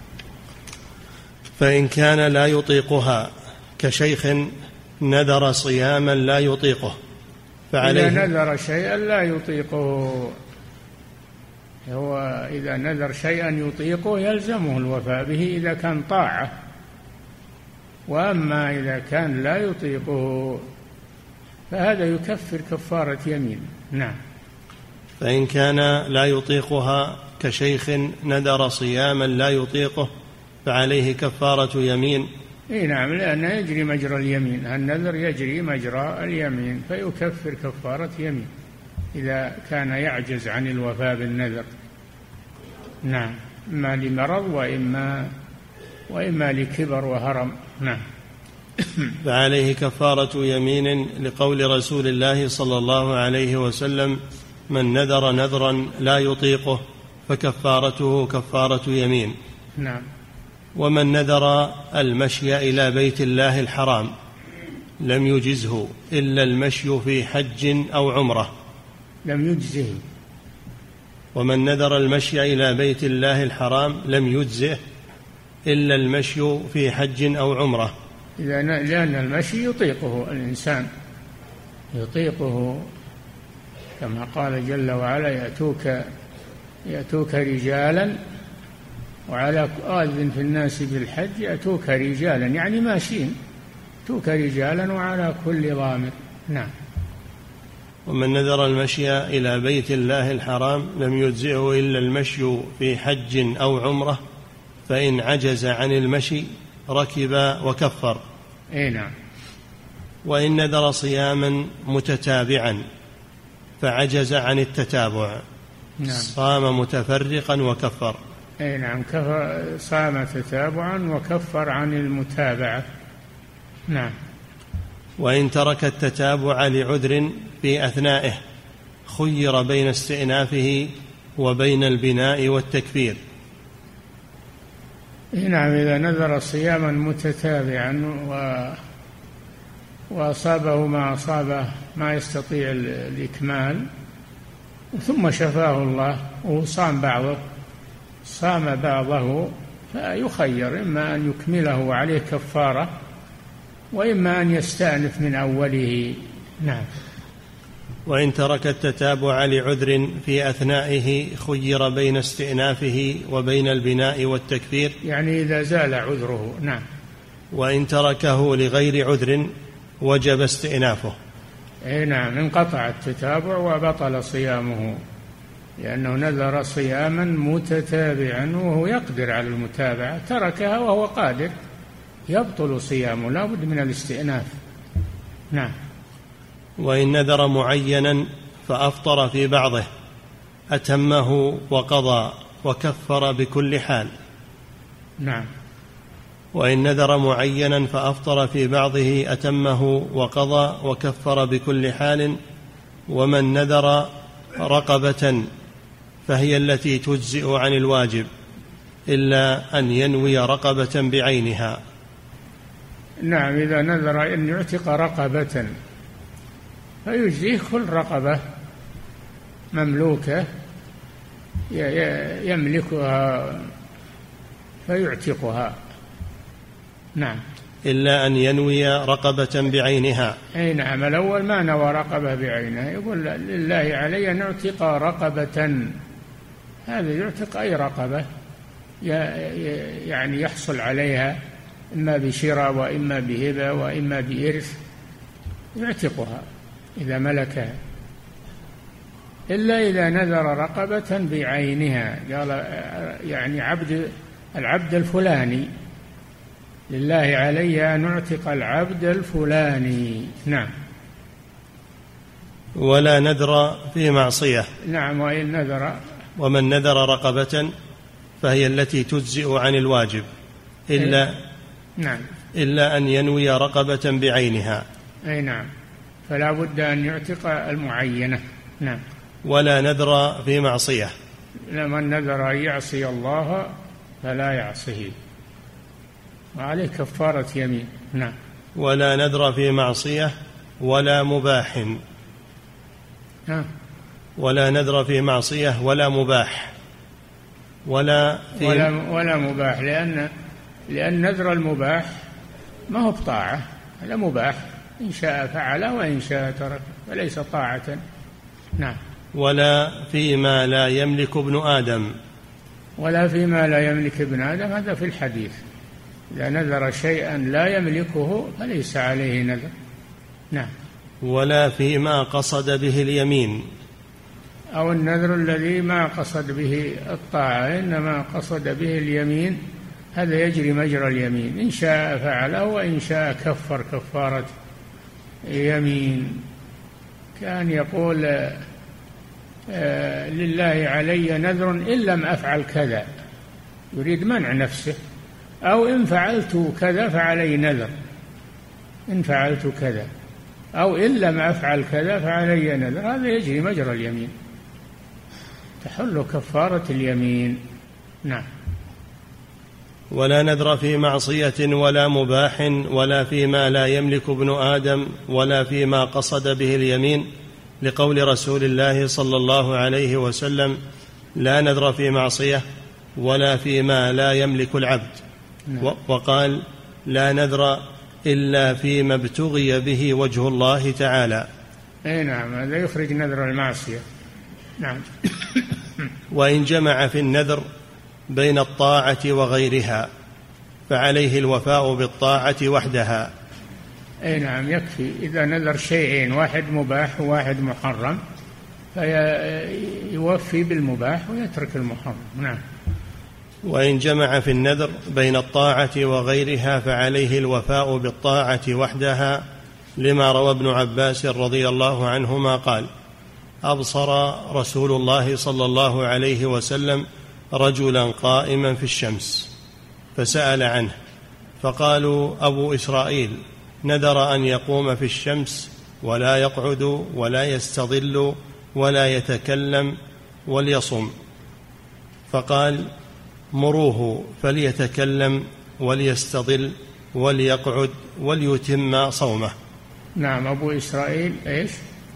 فإن كان لا يطيقها كشيخ نذر صياما لا يطيقه فعليه. إذا نذر شيئا لا يطيقه، هو إذا نذر شيئا يطيقه يلزمه الوفاء به إذا كان طاعة، وأما إذا كان لا يطيقه فهذا يكفر كفارة يمين. نعم. فإن كان لا يطيقها كشيخ نذر صياما لا يطيقه فعليه كفارة يمين. إيه نعم، لأنه يجري مجرى اليمين، النذر يجري مجرى اليمين فيكفر كفارة يمين إذا كان يعجز عن الوفاء بالنذر. نعم، إما لمرض وإما وإما لكبر وهرم. نعم. فعليه كفارة يمين لقول رسول الله صلى الله عليه وسلم: من نذر نذرا لا يطيقه فكفارته كفارة يمين. نعم. ومن نذر المشي إلى بيت الله الحرام لم يجزه إلا المشي في حج أو عمرة. لم يجزه. ومن نذر المشي إلى بيت الله الحرام لم يجزه إلا المشي في حج أو عمرة. لأن المشي يطيقه الإنسان، يطيقه كما قال جل وعلا: يأتوك يأتوك رجالا وعلى آذن في الناس بالحج يأتوك رجالا، يعني ماشيين، يأتوك رجالا وعلى كل ضامر. نعم. ومن نذر المشي إلى بيت الله الحرام لم يجزئه إلا المشي في حج أو عمرة، فإن عجز عن المشي ركب وكفر. أي نعم. وإن نذر صياما متتابعا فعجز عن التتابع نعم. صام متفرقا وكفر. أي نعم، صام تتابعا وكفر عن المتابعة. نعم. وإن ترك التتابع لعذر في أثنائه خير بين استئنافه وبين البناء والتكفير. نعم. إذا نذر صياما متتابعا و وأصابه ما أصابه ما يستطيع الإكمال ثم شفاه الله وصام بعضه صام بعضه فيخير، إما أن يكمله وعليه كفارة وإما أن يستأنف من أوله. نعم. وإن ترك التتابع لعذر في أثنائه خير بين استئنافه وبين البناء والتكفير، يعني إذا زال عذره. نعم. وإن تركه لغير عذر وجب استئنافه. أي نعم، انقطع التتابع وبطل صيامه، لأنه نذر صياما متتابعا وهو يقدر على المتابعة، تركها وهو قادر، يبطل صيامه، لا بد من الاستئناف. نعم. وإن نذر معينا فأفطر في بعضه أتمه وقضى وكفر بكل حال. نعم. وإن نذر معينا فأفطر في بعضه أتمه وقضى وكفر بكل حال. ومن نذر رقبة فهي التي تجزئ عن الواجب إلا أن ينوي رقبة بعينها. نعم. إذا نذر أن يعتق رقبة فيجزيه كل رقبة مملوكة يملكها فيعتقها. نعم. إلا أن ينوي رقبة بعينها. أي نعم. الأول ما نوى رقبة بعينها، يقول لله علي أن أعتق رقبة، هذا يعتق أي رقبة يعني يحصل عليها إما بشراء وإما بهبة وإما بإرث، يعتقها إذا ملكها، إلا إذا نذر رقبة بعينها، قال يعني عبد العبد الفلاني، لله علي أن أعتق العبد الفلاني. نعم. ولا نذر في معصية. نعم. وإن نذر ومن نذر رقبة فهي التي تجزئ عن الواجب إلا نعم إلا أن ينوي رقبة بعينها. أي نعم. فلا بد أن يعتق المعينة. نعم. ولا نذر في معصية. لمن نذر أن يعصي الله فلا يعصيه وعليه كفارة يمين. نعم. ولا نذر في معصية ولا مباح. نعم. ولا نذر في معصية ولا مباح. ولا في ولا, ولا مباح، لأن لأن نذر المباح ما هو بطاعة، هذا مباح، إن شاء فعله وإن شاء ترك، فليس طاعة. نعم. ولا فيما لا يملك ابن آدم. ولا فيما لا يملك ابن آدم، هذا في الحديث، إذا نذر شيئا لا يملكه فليس عليه نذر. نعم. ولا فيما قصد به اليمين، أو النذر الذي ما قصد به الطاعة إنما قصد به اليمين، هذا يجري مجرى اليمين، إن شاء فعله وإن شاء كفر كفارة يمين. كان يقول آه لله علي نذر إن لم أفعل كذا، يريد منع نفسه، أو إن فعلت كذا فعلي نذر، إن فعلت كذا، أو إن لم أفعل كذا فعلي نذر، هذا يجري مجرى اليمين. تحل كفارة اليمين. نعم. ولا نذر في معصية ولا مباح ولا فيما لا يملك ابن آدم ولا فيما قصد به اليمين، لقول رسول الله صلى الله عليه وسلم: لا نذر في معصية ولا فيما لا يملك العبد. نعم. وقال: لا نذر إلا فيما ابتغي به وجه الله تعالى. أي نعم، هذا يخرج نذر المعصية. نعم. وإن جمع في النذر بين الطاعة وغيرها فعليه الوفاء بالطاعة وحدها. أي نعم، يكفي إذا نذر شيئين، واحد مباح وواحد محرم، فيوفي بالمباح ويترك المحرم. نعم. وإن جمع في النذر بين الطاعة وغيرها فعليه الوفاء بالطاعة وحدها، لما روى ابن عباس رضي الله عنهما قال: أبصر رسول الله صلى الله عليه وسلم رجلا قائما في الشمس فسأل عنه، فقالوا: أبو إسرائيل نذر أن يقوم في الشمس ولا يقعد ولا يستظل ولا يتكلم وليصم. فقال: مروه فليتكلم وليستظل وليقعد وليتم صومه. نعم. أبو إسرائيل إيش؟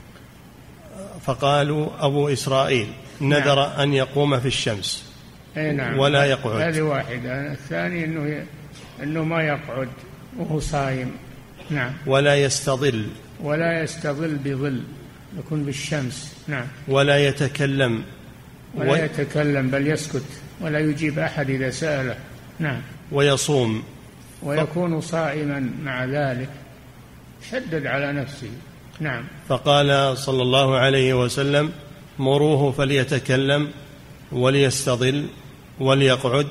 فقالوا: أبو إسرائيل نذر نعم. أن يقوم في الشمس أي نعم. ولا يقعد. هذه واحدة. الثاني إنه إنه ما يقعد وهو صايم. نعم. ولا يستظل ولا يستظل بظل، يكون بالشمس. نعم. ولا يتكلم ولا و... يتكلم بل يسكت ولا يجيب أحد إذا سأله. نعم. ويصوم ويكون صائما مع ذلك، شدد على نفسه. نعم. فقال صلى الله عليه وسلم: مروه فليتكلم وليستظل وليقعد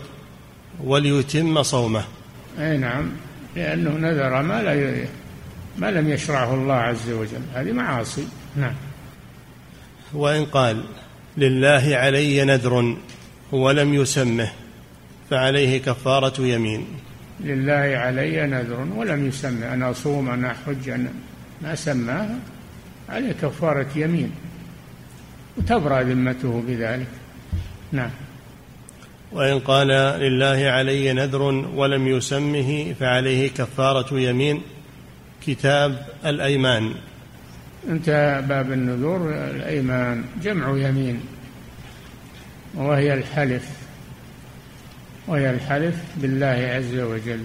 وليتم صومه. أي نعم، لأنه نذر ما, لا ما لم يشرعه الله عز وجل، هذه معاصي. نعم. وإن قال: لله علي نذر ولم يسمه فعليه كفارة يمين. لله علي نذر ولم يسمه، أنا أصوم أنا أحج أنا ما سماه، عليه كفارة يمين وتبرأ ذمته بذلك. نعم. وإن قال: لله علي نذر ولم يسمه فعليه كفارة يمين. كتاب الأيمان. انتهى باب النذور. الأيمان جمع يمين، وهي الحلف، وهي الحلف بالله عز وجل.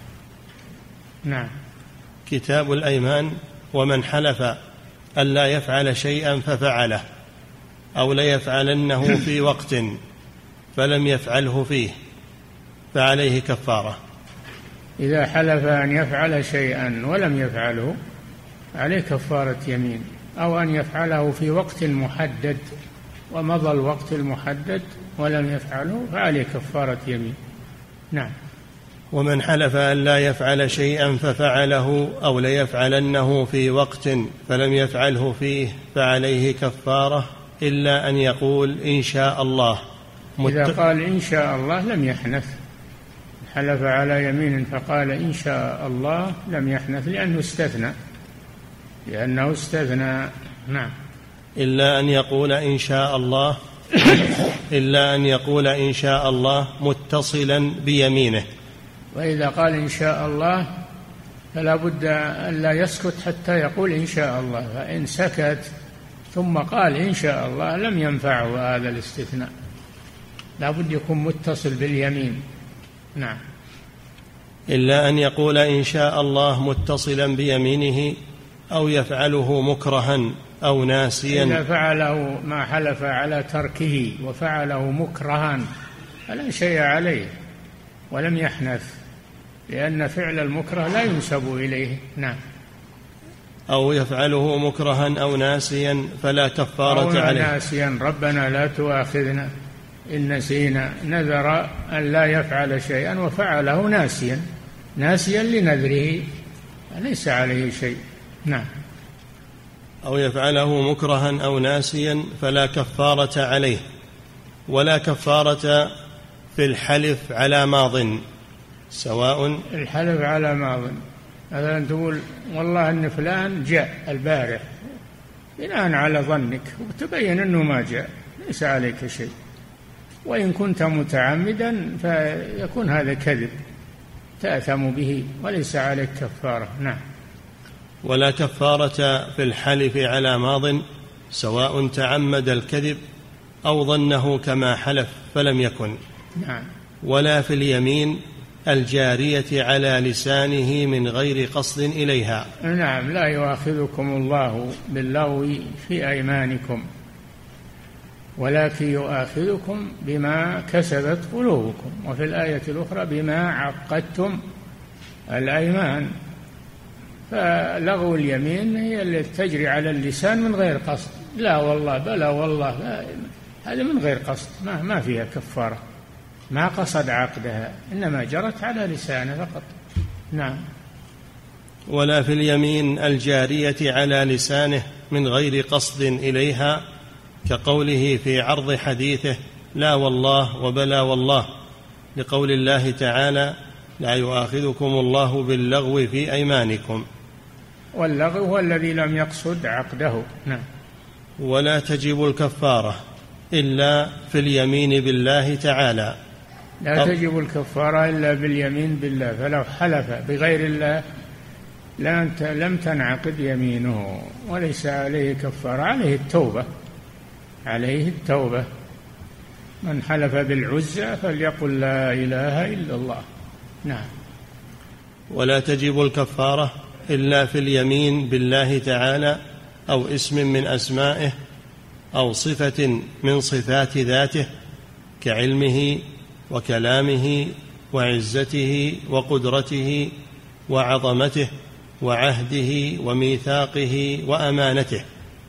نعم. كتاب الأيمان: ومن حلف ألا يفعل شيئا ففعله أو ليفعلنه في وقت فلم يفعله فيه فعليه كفارة. إذا حلف أن يفعل شيئا ولم يفعله عليه كفارة يمين، أو أن يفعله في وقت محدد ومضى الوقت المحدد ولم يفعله فعليه كفارة يمين. نعم. ومن حلف أن لا يفعل شيئا ففعله أو ليفعلنه في وقت فلم يفعله فيه فعليه كفارة، إلا أن يقول إن شاء الله. إذا قال إن شاء الله لم يحنث. حلف على يمين فقال إن شاء الله لم يحنث، لأنه استثنى لأنه استثنى. نعم. إلا أن يقول إن شاء الله إلا أن يقول إن شاء الله متصلا بيمينه. وإذا قال إن شاء الله فلا بد أن لا يسكت حتى يقول إن شاء الله، فإن سكت ثم قال إن شاء الله لم ينفعه هذا الاستثناء، لا بد يكون متصل باليمين. نعم. إلا أن يقول إن شاء الله متصلا بيمينه أو يفعله مكرها أو ناسيا. إذا فعله ما حلف على تركه وفعله مكرها فلا شيء عليه ولم يحنث، لأن فعل المكره لا ينسب إليه. نعم. أو يفعله مكرها أو ناسيا فلا كفارة أو عليه. ناسيا ربنا لا تؤاخذنا إن نسينا، نذر أن لا يفعل شيئا وفعله ناسيا ناسيا لنذره ليس عليه شيء. نعم. أو يفعله مكرها أو ناسيا فلا كفارة عليه، ولا كفارة في الحلف على ماض، سواء الحلف على ماض. مثلا تقول والله أن فلان جاء البارح بناء على ظنك وتبين أنه ما جاء، ليس عليك شيء. وإن كنت متعمدا فيكون هذا كذب تأثم به وليس عليك كفارة. نعم. ولا كفارة في الحلف على ماض سواء تعمد الكذب أو ظنه كما حلف فلم يكن. نعم. ولا في اليمين الجارية على لسانه من غير قصد إليها. نعم. لا يؤاخذكم الله باللغو في أيمانكم ولكن يؤاخذكم بما كسبت قلوبكم. وفي الآية الأخرى بما عقدتم الأيمان. فلغو اليمين هي التي تجري على اللسان من غير قصد. لا والله بلا والله لا، هذا من غير قصد ما, ما فيها كفارة، ما قصد عقدها إنما جرت على لسانه فقط. نعم. ولا في اليمين الجارية على لسانه من غير قصد إليها كقوله في عرض حديثه لا والله وبلا والله، لقول الله تعالى لا يؤاخذكم الله باللغو في أيمانكم. واللغو هو الذي لم يقصد عقده. نعم. ولا تجب الكفارة إلا في اليمين بالله تعالى. لا تجب الكفارة إلا باليمين بالله، فلو حلف بغير الله لم تنعقد يمينه وليس عليه كفارة، عليه التوبة، عليه التوبة. من حلف بالعزى فليقل لا إله إلا الله. نعم. ولا تجب الكفارة إلا في اليمين بالله تعالى أو اسم من أسمائه أو صفة من صفات ذاته كعلمه وكلامه وعزته وقدرته وعظمته وعهده وميثاقه وأمانته.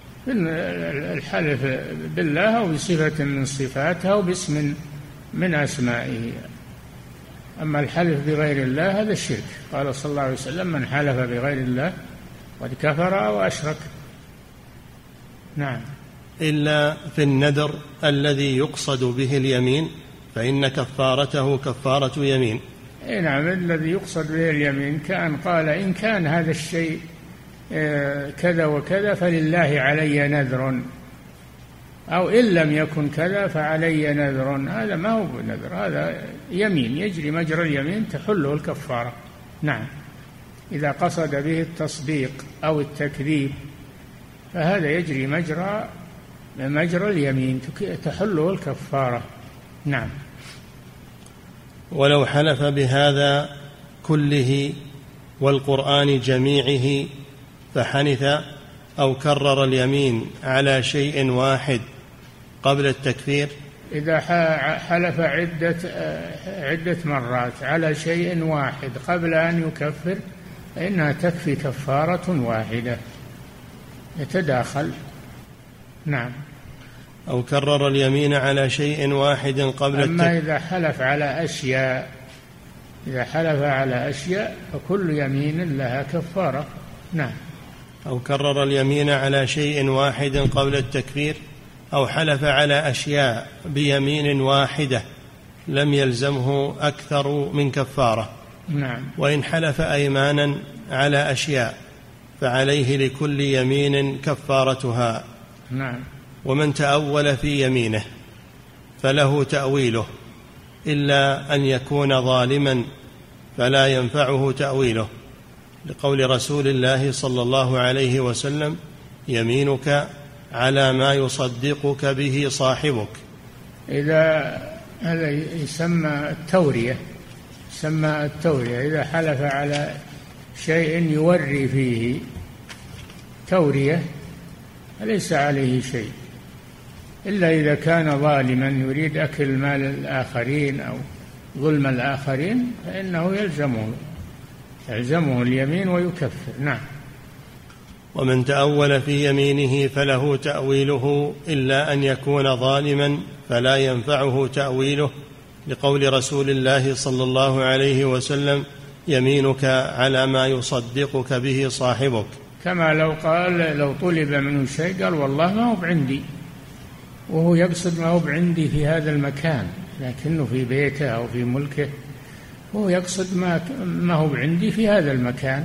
الحلف بالله أو بصفة من صفاته أو باسم من أسمائه. أما الحلف بغير الله هذا الشرك. قال صلى الله عليه وسلم من حلف بغير الله قد كفر أو أشرك. نعم. إلا في النذر الذي يقصد به اليمين فإن كفارته كفارة يمين. إيه نعم. الذي يقصد به اليمين كأن قال إن كان هذا الشيء كذا وكذا فلله علي نذر، أو إن لم يكن كذا فعلي نذر. هذا ما هو نذر، هذا يمين يجري مجرى اليمين تحله الكفارة. نعم. إذا قصد به التصديق أو التكذيب فهذا يجري مجرى مجرى اليمين تحله الكفارة. نعم. ولو حلف بهذا كله والقرآن جميعه فحنث أو كرر اليمين على شيء واحد قبل التكفير. إذا حلف عدة عدة مرات على شيء واحد قبل أن يكفر فإنها تكفي كفارة واحدة يتداخل. نعم. أو كرر اليمين على شيء واحد قبل التكفير. أما إذا حلف على أشياء إذا حلف على أشياء فكل يمين لها كفارة. نعم. أو كرر اليمين على شيء واحد قبل التكفير أو حلف على أشياء بيمين واحدة لم يلزمه أكثر من كفارة. نعم. وإن حلف أيمانا على أشياء فعليه لكل يمين كفارتها. نعم. ومن تأول في يمينه فله تأويله إلا أن يكون ظالما فلا ينفعه تأويله، لقول رسول الله صلى الله عليه وسلم يمينك على ما يصدقك به صاحبك. إذا هذا يسمى التورية، يسمى التورية إذا حلف على شيء يوري فيه تورية ليس عليه شيء، إلا إذا كان ظالما يريد أكل مال الآخرين أو ظلم الآخرين فإنه يلزمه يلزمه اليمين ويكفر. نعم. ومن تأول في يمينه فله تأويله إلا أن يكون ظالما فلا ينفعه تأويله، لقول رسول الله صلى الله عليه وسلم يمينك على ما يصدقك به صاحبك. كما لو قال لو طلب منه شيء قال والله ما هو بعندي، وهو يقصد ما هو بعندي في هذا المكان لكنه في بيته أو في ملكه، وهو يقصد ما ما هو عندي في هذا المكان،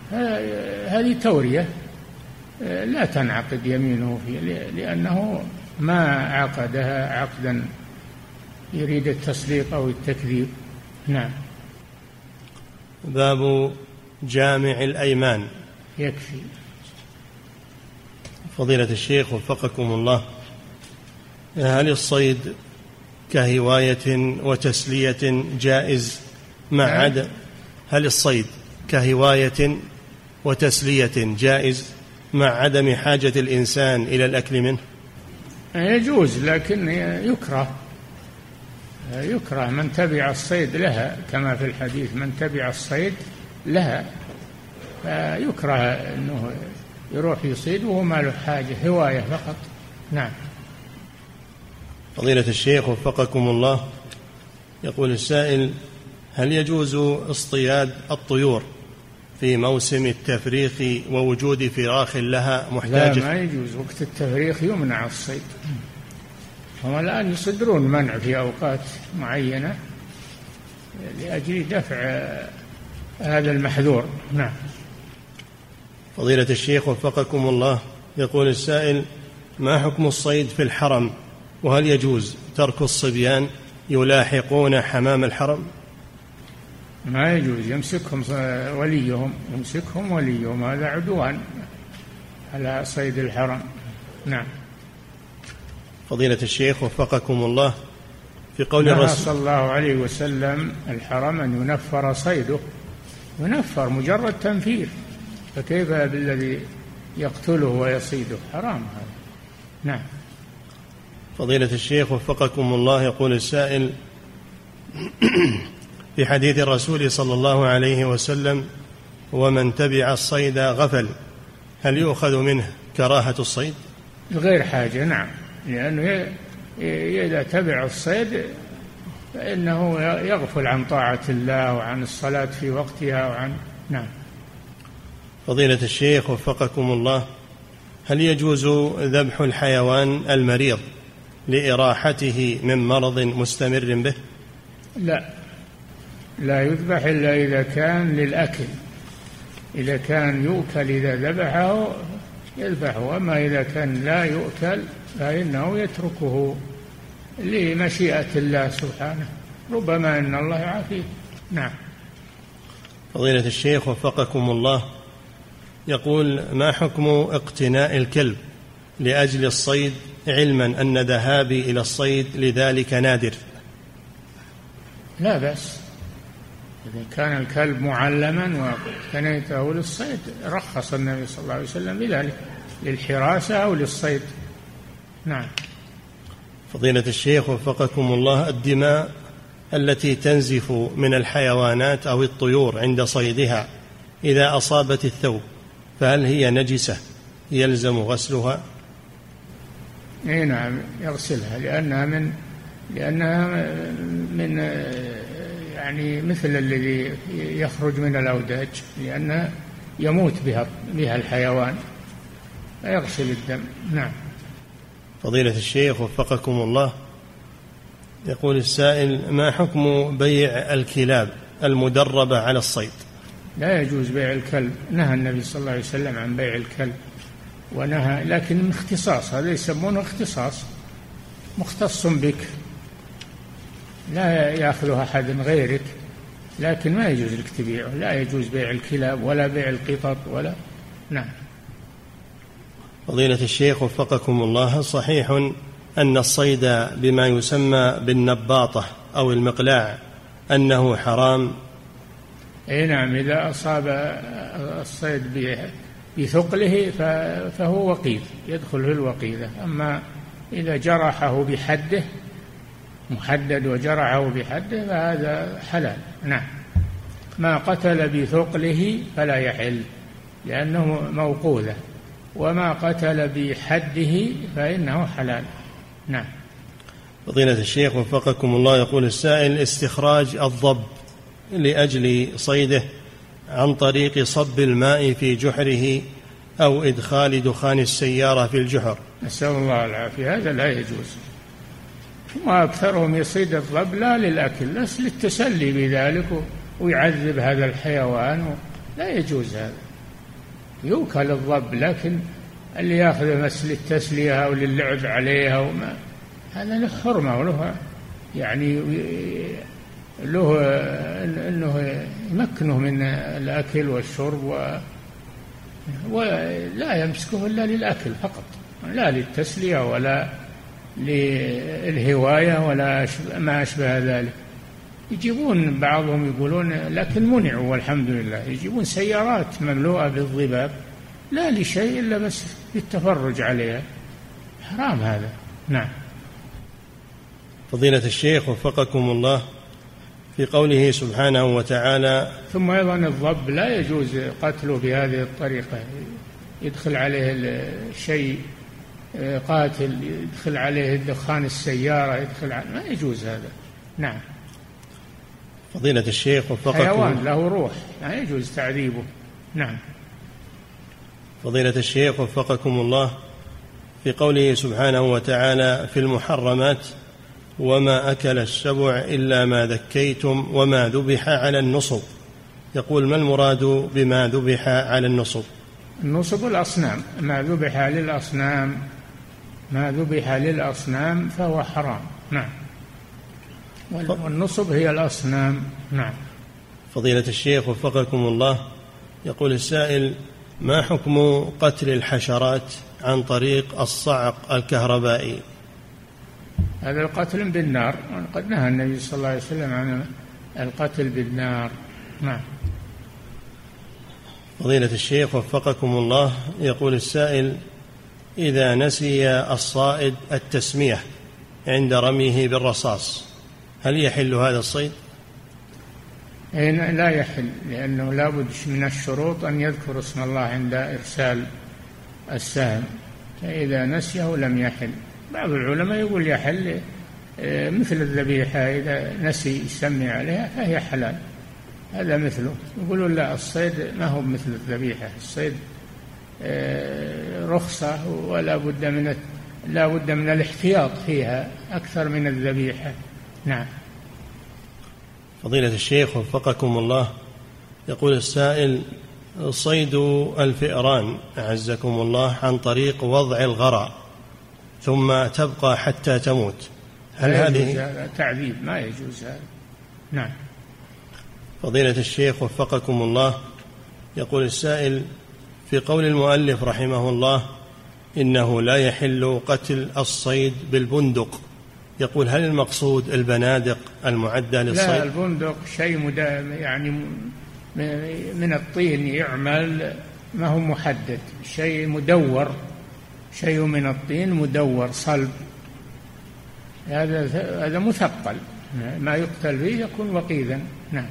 هذه تورية لا تنعقد يمينه فيه لأنه ما عقدها عقدا يريد التصديق أو التكذيب. نعم. باب جامع الأيمان. يكفي. فضيلة الشيخ وفقكم الله، هل الصيد كهواية وتسلية جائز مع عدم هل الصيد كهواية وتسلية جائز مع عدم حاجة الإنسان إلى الأكل منه؟ يجوز، لكن يكره يكره من تبع الصيد لها، كما في الحديث من تبع الصيد لها، فيكره أنه يروح يصيد وهو ما له حاجة، هواية فقط. نعم. فضيلة الشيخ وفقكم الله، يقول السائل: هل يجوز اصطياد الطيور في موسم التفريخ ووجود فراخ لها محتاجة؟ لا، ما يجوز، وقت التفريخ يمنع الصيد. هم الآن يصدرون منع في أوقات معينة لأجل دفع هذا المحذور. نعم. فضيلة الشيخ وفقكم الله، يقول السائل: ما حكم الصيد في الحرم؟ وهل يجوز ترك الصبيان يلاحقون حمام الحرم؟ ما يجوز، يمسكهم وليهم يمسكهم وليهم هذا عدوان على صيد الحرم. نعم. فضيلة الشيخ وفقكم الله، في قول الرسول الرسول صلى الله عليه وسلم الحرم أن ينفر صيده، ينفر مجرد تنفير، فكيف بالذي يقتله ويصيده؟ حرام هذا. نعم. فضيلة الشيخ وفقكم الله، يقول السائل: في حديث الرسول صلى الله عليه وسلم: ومن تبع الصيد غفل، هل يؤخذ منه كراهة الصيد؟ غير حاجة. نعم، لأنه إذا تبع الصيد فإنه يغفل عن طاعة الله وعن الصلاة في وقتها وعن. نعم. فضيلة الشيخ وفقكم الله، هل يجوز ذبح الحيوان المريض لإراحته من مرض مستمر به؟ لا، لا يذبح إلا إذا كان للأكل، إذا كان يؤكل إذا ذبحه يذبحه، أما إذا كان لا يؤكل فإنه يتركه لمشيئة الله سبحانه، ربما أن الله يعافيه. نعم. فضيلة الشيخ وفقكم الله، يقول: ما حكم اقتناء الكلب لأجل الصيد، علما أن ذهابي إلى الصيد لذلك نادر؟ لا بأس، إذا كان الكلب معلما واقتنيته للصيد رخص النبي صلى الله عليه وسلم بذلك، للحراسة أو للصيد. نعم. فضيلة الشيخ وفقكم الله، الدماء التي تنزف من الحيوانات أو الطيور عند صيدها إذا أصابت الثوب فهل هي نجسة يلزم غسلها؟ اي نعم، يغسلها، لأنها من لأنها من يعني مثل الذي يخرج من الأوداج، لأنها يموت بها بها الحيوان، فيغسل الدم. نعم. فضيلة الشيخ وفقكم الله، يقول السائل: ما حكم بيع الكلاب المدربة على الصيد؟ لا يجوز بيع الكلب، نهى النبي صلى الله عليه وسلم عن بيع الكلب، ونهى، لكن من اختصاص، هذا يسمونه اختصاص، مختص بك، لا يأخذها أحد غيرك، لكن ما يجوز لك تبيعه. لا يجوز بيع الكلاب ولا بيع القطط ولا. نعم. فضيلة الشيخ وفقكم الله، صحيح أن الصيد بما يسمى بالنباطة أو المقلاع أنه حرام؟ اي نعم، إذا أصاب الصيد بثقله فهو وقيد، يدخل في الوقيدة. أما إذا جرحه بحده، محدد وجرحه بحده، فهذا حلال. نعم. ما قتل بثقله فلا يحل لأنه موقوذة، وما قتل بحده فإنه حلال. نعم. فضيلة الشيخ وفقكم الله، يقول السائل: استخراج الضب لأجل صيده عن طريق صب الماء في جحره أو إدخال دخان السيارة في الجحر. نسأل الله العافية، هذا لا يجوز. ما أكثرهم يصيد الضب لا للأكل، بس للتسلي بذلك ويعذب هذا الحيوان، لا يجوز هذا. يؤكل الضب لكن اللي يأخذ بس للتسلية أو للعب عليها وما هذا له حرمة وله يعني له أنه يمكنه من الأكل والشرب و ولا يمسكه إلا للأكل فقط، لا للتسلية ولا للهواية ولا ما أشبه ذلك. يجيبون بعضهم يقولون لكن منعوا والحمد لله، يجيبون سيارات مملوءة بالضباب لا لشيء إلا بس للتفرج عليها، حرام هذا. نعم. فضيلة الشيخ وفقكم الله، في قوله سبحانه وتعالى ثم أيضا الضب لا يجوز قتله بهذه الطريقة، يدخل عليه الشيء قاتل، يدخل عليه دخان السيارة، يدخل عليه ما يجوز هذا. نعم. فضيلة الشيخ وفقكم حيوان له روح لا يجوز تعذيبه. نعم. فضيلة الشيخ وفقكم الله، في قوله سبحانه وتعالى في المحرمات وما أكل السبع إلا ما ذكيتم وما ذبح على النصب، يقول ما المراد بما ذبح على النصب؟ النصب الأصنام، ما ذبح للأصنام، ما ذبح للأصنام فهو حرام. نعم. والنصب هي الأصنام. نعم. فضيلة الشيخ وفقكم الله، يقول السائل ما حكم قتل الحشرات عن طريق الصعق الكهربائي؟ هذا القتل بالنار، قد نهى النبي صلى الله عليه وسلم عن القتل بالنار. نعم. فضيلة الشيخ وفقكم الله، يقول السائل إذا نسي الصائد التسمية عند رميه بالرصاص هل يحل هذا الصيد؟ لا يحل، لأنه لا بد من الشروط أن يذكر اسم الله عند إرسال السهم، فإذا نسيه لم يحل. بعض العلماء يقول يحل مثل الذبيحة، إذا نسي يسمي عليها فهي حلال، هذا مثله. يقولون لا، الصيد ما هو مثل الذبيحة، الصيد رخصة ولا بد من لا بد من الاحتياط فيها أكثر من الذبيحة. نعم. فضيلة الشيخ وفقكم الله، يقول السائل صيد الفئران أعزكم الله عن طريق وضع الغراء ثم تبقى حتى تموت، هل هذه تعذيب؟ ما يجوز هذا. نعم. فضيلة الشيخ وفقكم الله، يقول السائل في قول المؤلف رحمه الله إنه لا يحل قتل الصيد بالبندق، يقول هل المقصود البنادق المعدة للصيد؟ لا، البندق شيء يعني من الطين يعمل، ما هو محدد، شيء مدور، شيء من الطين مدور صلب، هذا هذا مثقل، ما يقتل به يكون وقيدا. نعم.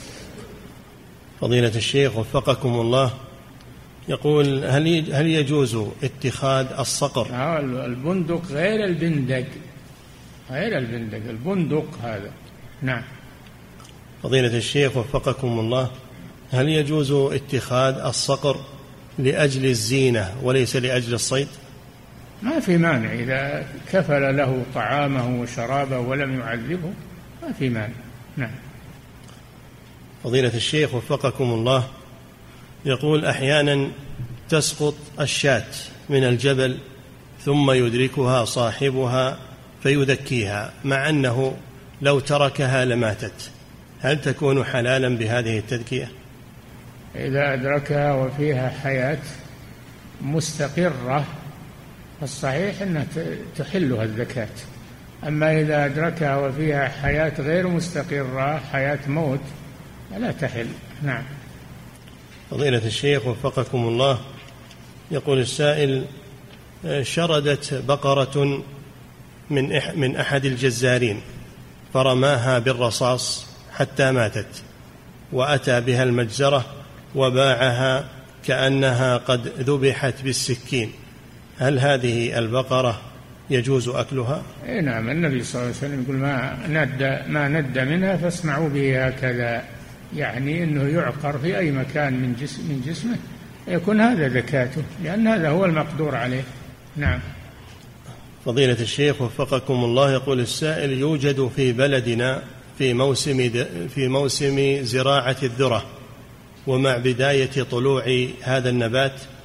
فضيلة الشيخ وفقكم الله، يقول هل هل يجوز اتخاذ الصقر؟ آه البندق غير البندق، غير البندق، البندق هذا. نعم. فضيلة الشيخ وفقكم الله، هل يجوز اتخاذ الصقر لأجل الزينة وليس لأجل الصيد؟ ما في مانع، إذا كفل له طعامه وشرابه ولم يعذبه ما في مانع. نعم. فضيلة الشيخ وفقكم الله، يقول أحيانا تسقط الشاة من الجبل ثم يدركها صاحبها فيذكيها مع أنه لو تركها لماتت، هل تكون حلالا بهذه التذكية؟ إذا أدركها وفيها حياة مستقرة فالصحيح أنها تحلها الزكاة، أما إذا أدركها وفيها حياة غير مستقرة، حياة موت، لا تحل. نعم. فضيلة الشيخ وفقكم الله، يقول السائل شردت بقرة من من أحد الجزارين فرماها بالرصاص حتى ماتت، وأتى بها المجزرة وباعها كأنها قد ذبحت بالسكين، هل هذه البقرة يجوز أكلها؟ إيه نعم، النبي صلى الله عليه وسلم يقول ما ند ما ند منها فاسمعوا به هكذا، يعني أنه يعقر في أي مكان من جسم من جسمه يكون هذا زكاته، لأن هذا هو المقدور عليه. نعم. فضيلة الشيخ وفقكم الله، يقول السائل يوجد في بلدنا في موسم في موسم زراعة الذرة، ومع بداية طلوع هذا النبات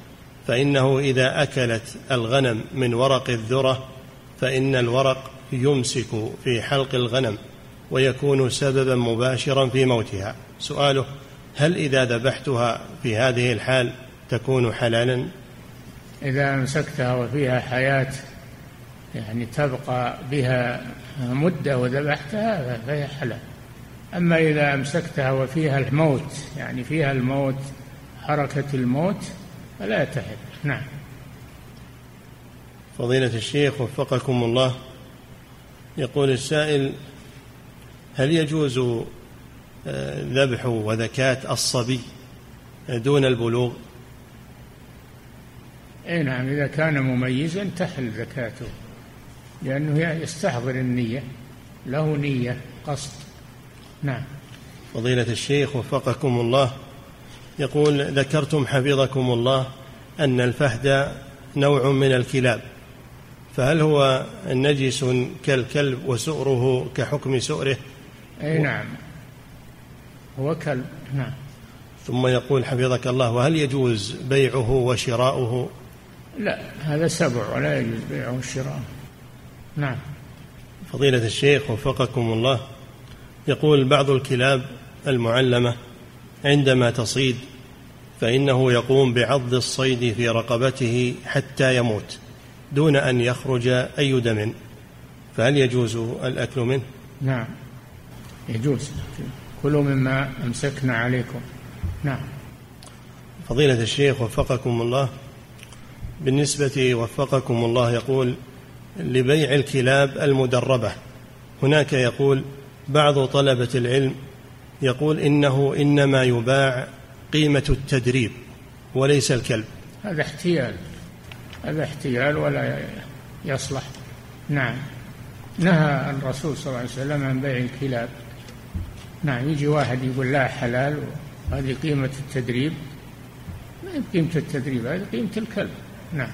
فإنه إذا أكلت الغنم من ورق الذرة فإن الورق يمسك في حلق الغنم ويكون سببا مباشرا في موتها. سؤاله: هل إذا ذبحتها في هذه الحال تكون حلالا؟ إذا أمسكتها وفيها حياة، يعني تبقى بها مدة وذبحتها، فهي حلال. أما إذا أمسكتها وفيها الموت، يعني فيها الموت، حركة الموت، فلا تحل. نعم. فضيلة الشيخ وفقكم الله، يقول السائل: هل يجوز ذبح وذكاة الصبي دون البلوغ؟ اي نعم، إذا كان مميزا تحل زكاته، لأنه يستحضر النية، له نية قصد. نعم. فضيلة الشيخ وفقكم الله، يقول: ذكرتم حفظكم الله أن الفهد نوع من الكلاب، فهل هو نجس كالكلب وسؤره كحكم سؤره؟ أي نعم، هو كلب. نعم. ثم يقول حفظك الله: وهل يجوز بيعه وشراؤه؟ لا، هذا سبع ولا يجوز بيعه وشراؤه. نعم. فضيلة الشيخ وفقكم الله، يقول: بعض الكلاب المعلمة عندما تصيد فإنه يقوم بعض الصيد في رقبته حتى يموت دون أن يخرج أي دم، فهل يجوز الأكل منه؟ نعم يجوز، كلوا مما أمسكنا عليكم. نعم. فضيلة الشيخ وفقكم الله، بالنسبة وفقكم الله، يقول: لبيع الكلاب المدربة هناك يقول بعض طلبة العلم يقول إنه إنما يباع قيمة التدريب وليس الكلب. هذا احتيال، هذا احتيال ولا يصلح. نعم. نهى الرسول صلى الله عليه وسلم عن بيع الكلاب. نعم. يجي واحد يقول لا حلال وهذه قيمة التدريب، ما هي قيمة التدريب، هذه قيمة الكلب. نعم.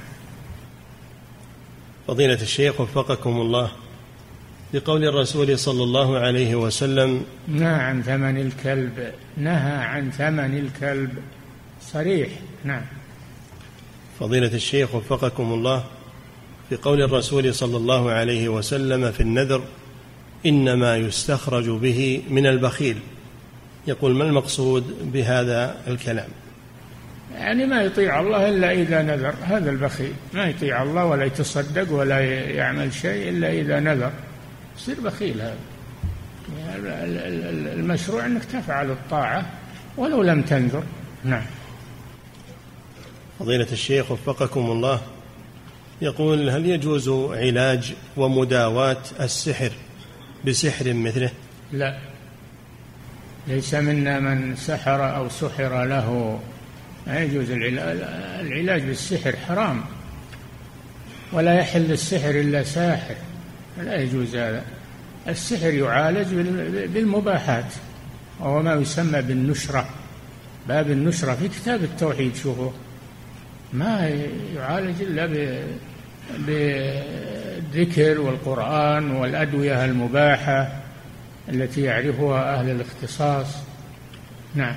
فضيلة الشيخ وفقكم الله، بقول الرسول صلى الله عليه وسلم: نهى عن ثمن الكلب، نهى عن ثمن الكلب، صريح. نعم. فضيلة الشيخ وفقكم الله، بقول الرسول صلى الله عليه وسلم في النذر: إنما يستخرج به من البخيل، يقول: ما المقصود بهذا الكلام؟ يعني ما يطيع الله إلا إذا نذر، هذا البخيل ما يطيع الله ولا يتصدق ولا يعمل شيء إلا إذا نذر، يصير بخيل. هذا المشروع أنك تفعل الطاعة ولو لم تنذر. نعم. فضيلة الشيخ وفقكم الله، يقول: هل يجوز علاج ومداواة السحر بسحر مثله؟ لا، ليس منا من سحر أو سحر له، لا يجوز العلاج. العلاج بالسحر حرام، ولا يحل السحر إلا ساحر، لا يجوز هذا. السحر يعالج بالمباحات، وهو ما يسمى بالنشرة، باب النشرة في كتاب التوحيد، شوفوا، ما يعالج إلا بالذكر والقرآن والأدوية المباحة التي يعرفها أهل الاختصاص. نعم.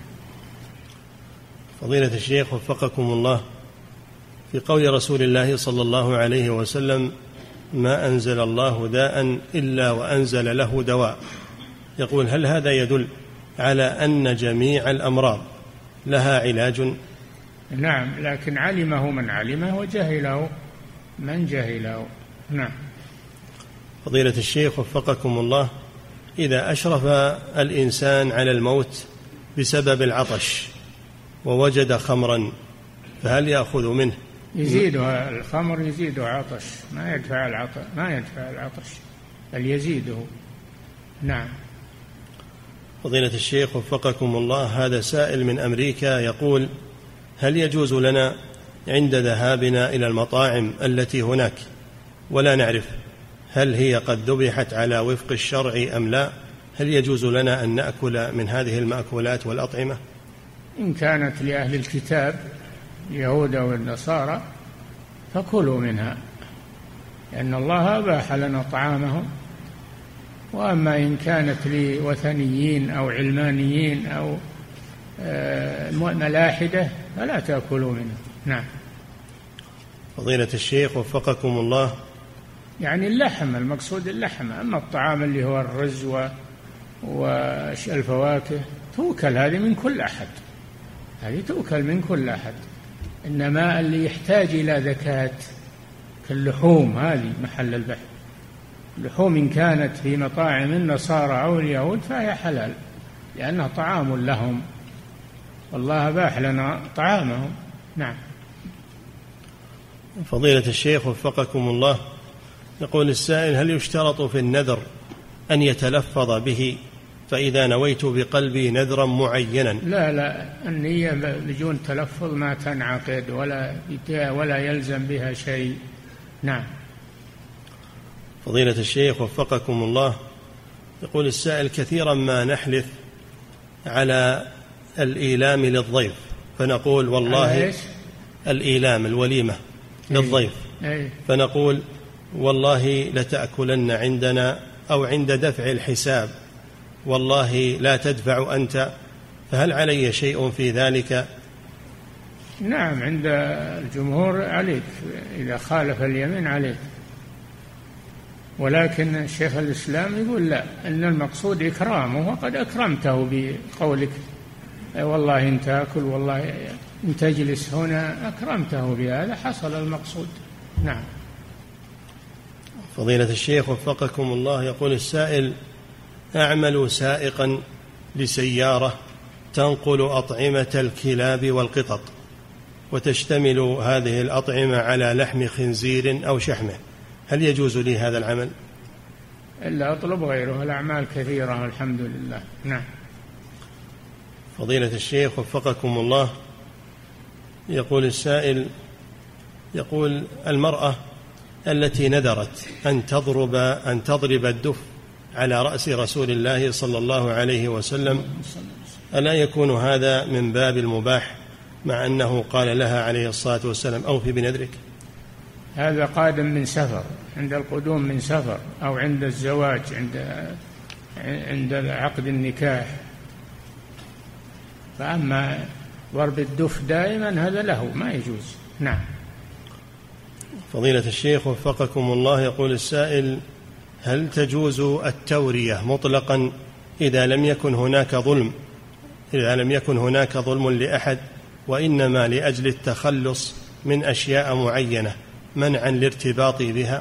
فضيلة الشيخ وفقكم الله، في قول رسول الله صلى الله عليه وسلم: ما أنزل الله داء إلا وأنزل له دواء، يقول: هل هذا يدل على أن جميع الأمراض لها علاج؟ نعم، لكن علمه من علمه وجهله من جهله. نعم. فضيلة الشيخ وفقكم الله، إذا أشرف الإنسان على الموت بسبب العطش ووجد خمرا فهل يأخذ منه؟ يزيدها الخمر، يزيده عطش، ما يدفع العطش، ما يدفع العطش بل يزيده. نعم. فضيلة الشيخ وفقكم الله، هذا سائل من أمريكا يقول: هل يجوز لنا عند ذهابنا إلى المطاعم التي هناك ولا نعرف هل هي قد ذبحت على وفق الشرع أم لا، هل يجوز لنا أن نأكل من هذه المأكولات والأطعمة؟ إن كانت لأهل الكتاب اليهود والنصارى فكلوا منها، لأن الله أباح لنا طعامهم. وأما إن كانت لوثنيين أو علمانيين أو ملاحدة فلا تأكلوا منها. نعم. فضيلة الشيخ وفقكم الله، يعني اللحم، المقصود اللحم. أما الطعام اللي هو الرز والفواكه تؤكل هذه من كل أحد، هذه تؤكل من كل أحد. إنما اللي يحتاج إلى زكاة كاللحوم هذه محل البحث. اللحوم إن كانت في مطاعم النصارى أو اليهود فهي حلال لأنها طعام لهم، والله أباح لنا طعامهم. نعم. فضيلة الشيخ وفقكم الله، يقول السائل: هل يشترط في النذر أن يتلفظ به فإذا نويت بقلبي نذرا معينا؟ لا لا، النية بدون تلفظ ما تنعقد ولا ولا يلزم بها شيء. نعم. فضيلة الشيخ وفقكم الله، يقول السائل: كثيرا ما نحلف على الإيلام للضيف فنقول والله الإيلام الوليمة للضيف، فنقول والله لتأكلن عندنا أو عند دفع الحساب والله لا تدفع أنت، فهل علي شيء في ذلك؟ نعم، عند الجمهور عليك، إذا خالف اليمين عليك، ولكن شيخ الإسلام يقول لا، أن المقصود إكرامه، وقد أكرمته بقولك والله إن تأكل والله إن تجلس هنا، أكرمته بهذا، حصل المقصود. نعم. فضيلة الشيخ وفقكم الله، يقول السائل: أعمل سائقا لسيارة تنقل أطعمة الكلاب والقطط، وتشتمل هذه الأطعمة على لحم خنزير أو شحمه، هل يجوز لي هذا العمل؟ إلا أطلب غيره، الأعمال كثيرة الحمد لله. نعم. فضيلة الشيخ وفقكم الله، يقول السائل: يقول المرأة التي نذرت أن تضرب أن تضرب الدف على رأس رسول الله صلى الله عليه وسلم، ألا يكون هذا من باب المباح مع أنه قال لها عليه الصلاة والسلام أوفي بنذرك؟ هذا قادم من سفر، عند القدوم من سفر، أو عند الزواج، عند عند عقد النكاح. فأما ضرب الدف دائما هذا له ما يجوز. نعم. فضيلة الشيخ وفقكم الله، يقول السائل: هل تجوز التورية مطلقا إذا لم يكن هناك ظلم إذا لم يكن هناك ظلم لأحد، وإنما لأجل التخلص من أشياء معينة منعا لارتباط بها؟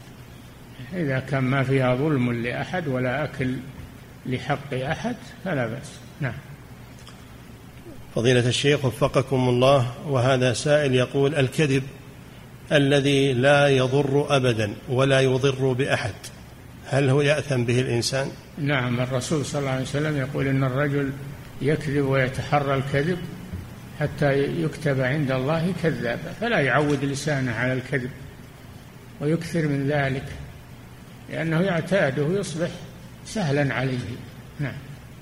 إذا كان ما فيها ظلم لأحد ولا أكل لحق أحد فلا بأس. نعم. فضيلة الشيخ وفقكم الله، وهذا سائل يقول: الكذب الذي لا يضر أبدا ولا يضر بأحد، هل هو يأثم به الإنسان؟ نعم، الرسول صلى الله عليه وسلم يقول إن الرجل يكذب ويتحرى الكذب حتى يكتب عند الله كذابا، فلا يعود لسانه على الكذب ويكثر من ذلك، لأنه يعتاده ويصبح سهلا عليه. نعم.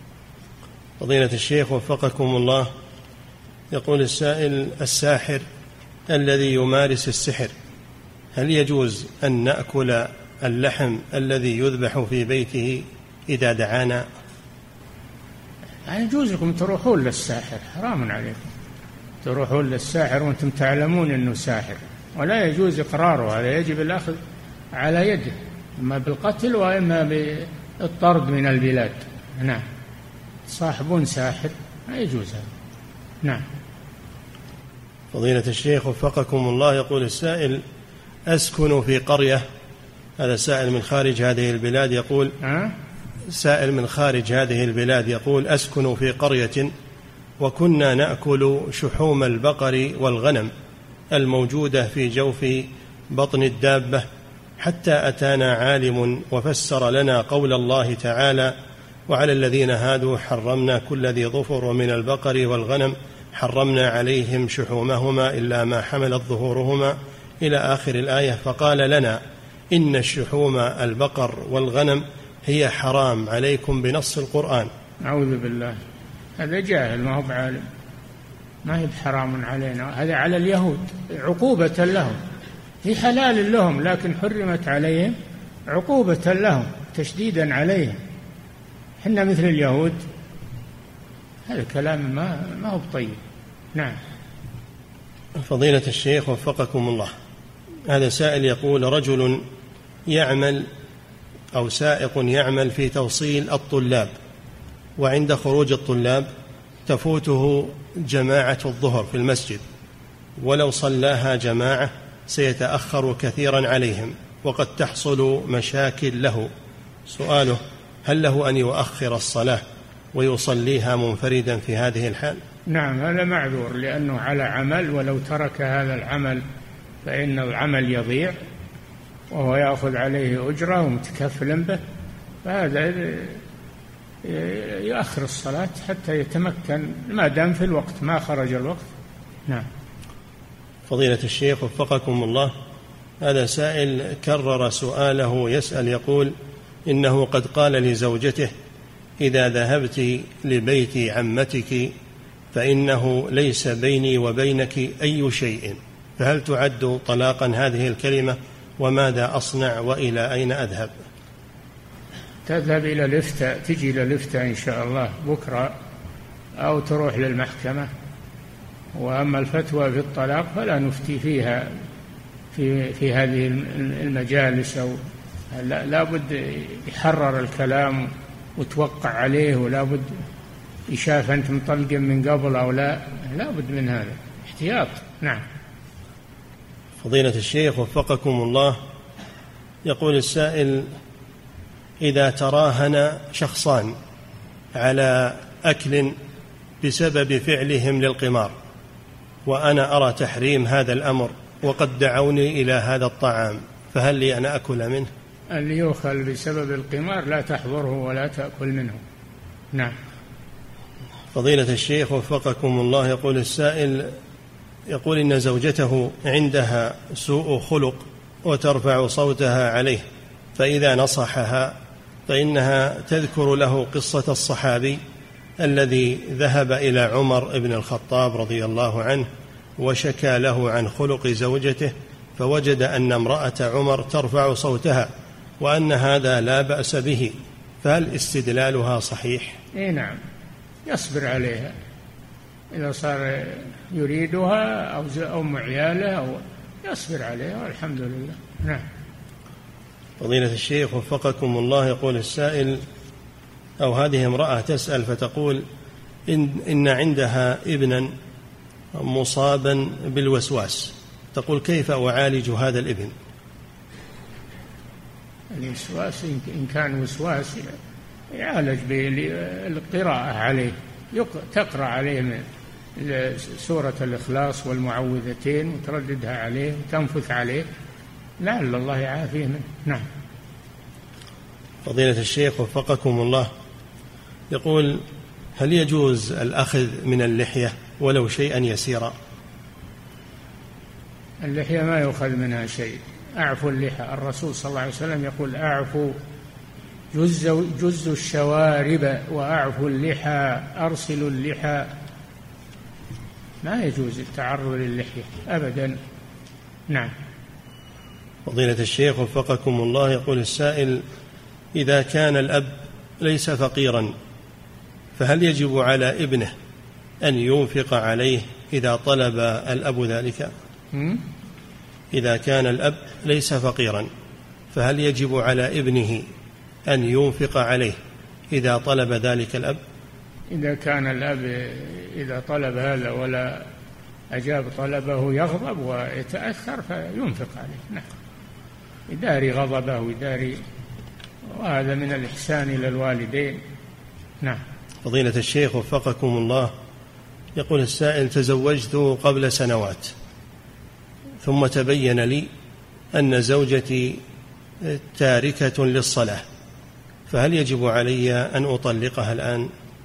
فضيلة الشيخ وفقكم الله، يقول السائل: الساحر الذي يمارس السحر، هل يجوز أن نأكل اللحم الذي يذبح في بيته إذا دعانا؟ يعني يجوز لكم تروحون للساحر، حرام عليكم تروحون للساحر وأنتم تعلمون أنه ساحر، ولا يجوز إقراره، هذا يجب الأخذ على يده، إما بالقتل وإما بالطرد من البلاد. نعم. صاحبون ساحر لا يجوز هذا. نعم. فضيلة الشيخ وفقكم الله، يقول السائل: أسكن في قرية، هذا سائل من خارج هذه البلاد، يقول أه؟ سائل من خارج هذه البلاد يقول: أسكن في قرية وكنا نأكل شحوم البقر والغنم الموجودة في جوف بطن الدابة، حتى أتانا عالم وفسر لنا قول الله تعالى: وعلى الذين هادوا حرمنا كل ذي ظفر، ومن البقر والغنم حرمنا عليهم شحومهما إلا ما حملت ظهورهما، إلى آخر الآية. فقال لنا إن الشحوم البقر والغنم هي حرام عليكم بنص القرآن. أعوذ بالله، هذا جاهل ما هو بعالم، ما هي بحرام علينا، هذا على اليهود عقوبة لهم، هي حلال لهم لكن حرمت عليهم عقوبة لهم تشديدا عليهم، حنا مثل اليهود، هذا كلام ما ما هو طيب. نعم. فضيلة الشيخ وفقكم الله، هذا سائل يقول: رجل يعمل أو سائق يعمل في توصيل الطلاب، وعند خروج الطلاب تفوته جماعة الظهر في المسجد، ولو صلاها جماعة سيتأخر كثيرا عليهم وقد تحصل مشاكل له. سؤاله: هل له أن يؤخر الصلاة ويصليها منفردا في هذه الحال؟ نعم، هذا معذور لأنه على عمل، ولو ترك هذا العمل فإن العمل يضيع وهو يأخذ عليه أجرة ومتكفل به، فهذا يؤخر الصلاة حتى يتمكن ما دام في الوقت ما خرج الوقت. نعم. فضيلة الشيخ وفقكم الله، هذا سائل كرر سؤاله يسأل يقول: إنه قد قال لزوجته: إذا ذهبت لبيت عمتك فإنه ليس بيني وبينك أي شيء، فهل تعد طلاقا هذه الكلمة؟ وماذا أصنع وإلى أين أذهب؟ تذهب إلى الإفتاء، تجي إلى الإفتاء إن شاء الله بكرة، أو تروح للمحكمة. وأما الفتوى في الطلاق فلا نفتي فيها في في هذه المجالس، أو لا, لا بد يحرر الكلام وتوقع عليه، ولا بد يشاف أنت مطلق من قبل أو لا، لا بد من هذا احتياط. نعم. فضيلة الشيخ وفقكم الله، يقول السائل: إذا تراهن شخصان على أكل بسبب فعلهم للقمار، وأنا أرى تحريم هذا الأمر وقد دعوني إلى هذا الطعام، فهل لي أن أكل منه؟ اللي يؤكل بسبب القمار لا تحضره ولا تأكل منه. نعم. فضيلة الشيخ وفقكم الله، يقول السائل: يقول إن زوجته عندها سوء خلق وترفع صوتها عليه، فإذا نصحها فإنها تذكر له قصة الصحابي الذي ذهب إلى عمر بن الخطاب رضي الله عنه وشكى له عن خلق زوجته، فوجد أن امرأة عمر ترفع صوتها وأن هذا لا بأس به، فهل استدلالها صحيح؟ إيه نعم، يصبر عليها إذا صار يريدها أو أم عياله أو يصبر عليها والحمد لله. نعم. فضيلة الشيخ وفقكم الله، يقول السائل أو هذه امرأة تسأل فتقول: إن, إن عندها ابنا مصابا بالوسواس، تقول: كيف أعالج هذا الابن؟ الوسواس إن كان وسواس يعالج بالقراءة عليه، تقرأ عليه من سورة الإخلاص والمعوذتين وترددها عليه وتنفث عليه لعل الله يعافيه منه. نعم. فضيلة الشيخ وفقكم الله، يقول: هل يجوز الأخذ من اللحية ولو شيئا يسيرا؟ اللحية ما يؤخذ منها شيء، أعفوا اللحى. الرسول صلى الله عليه وسلم يقول: أعفوا جزوا جزوا الشوارب وأعفوا اللحى، أرسلوا اللحى. ما يجوز التعرض للحية أبدا. نعم. فضيلة الشيخ وفقكم الله، يقول السائل: إذا كان الأب ليس فقيرا فهل يجب على ابنه أن ينفق عليه إذا طلب الأب ذلك؟ إذا كان الأب ليس فقيرا فهل يجب على ابنه أن ينفق عليه إذا طلب ذلك الأب؟ إذا كان الأب إذا طلب هذا ولا أجاب طلبه يغضب ويتأثر فينفق عليه. نعم. يداري غضبه ويداري، وهذا من الإحسان إلى الوالدين. نعم. فضيلة الشيخ وفقكم الله، يقول السائل: تزوجت قبل سنوات ثم تبين لي أن زوجتي تاركة للصلاة، فهل يجب علي أن أطلقها الآن؟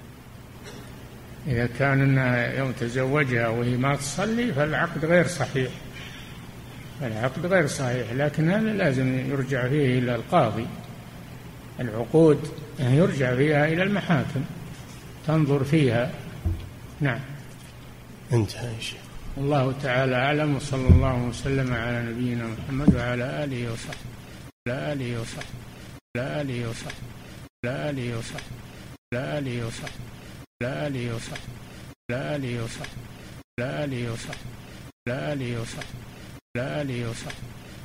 إذا كان يوم تزوجها وهي ما تصلي فالعقد غير صحيح، العقد غير صحيح، لكن هذا لازم يرجع فيه إلى القاضي. العقود يرجع فيها إلى المحاكم تنظر فيها. نعم. انتهى يا شيخ. الله تعالى أعلم، وصلى الله وسلم على نبينا محمد وعلى آله وصحبه على آله وصحبه على آله وصحبه على آله وصحبه على آله وصحبه على آله وصحبه على آله وصحبه على آله وصحبه على آله وصحبه على آله وصحبه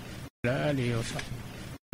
وعلى آله وصحبه.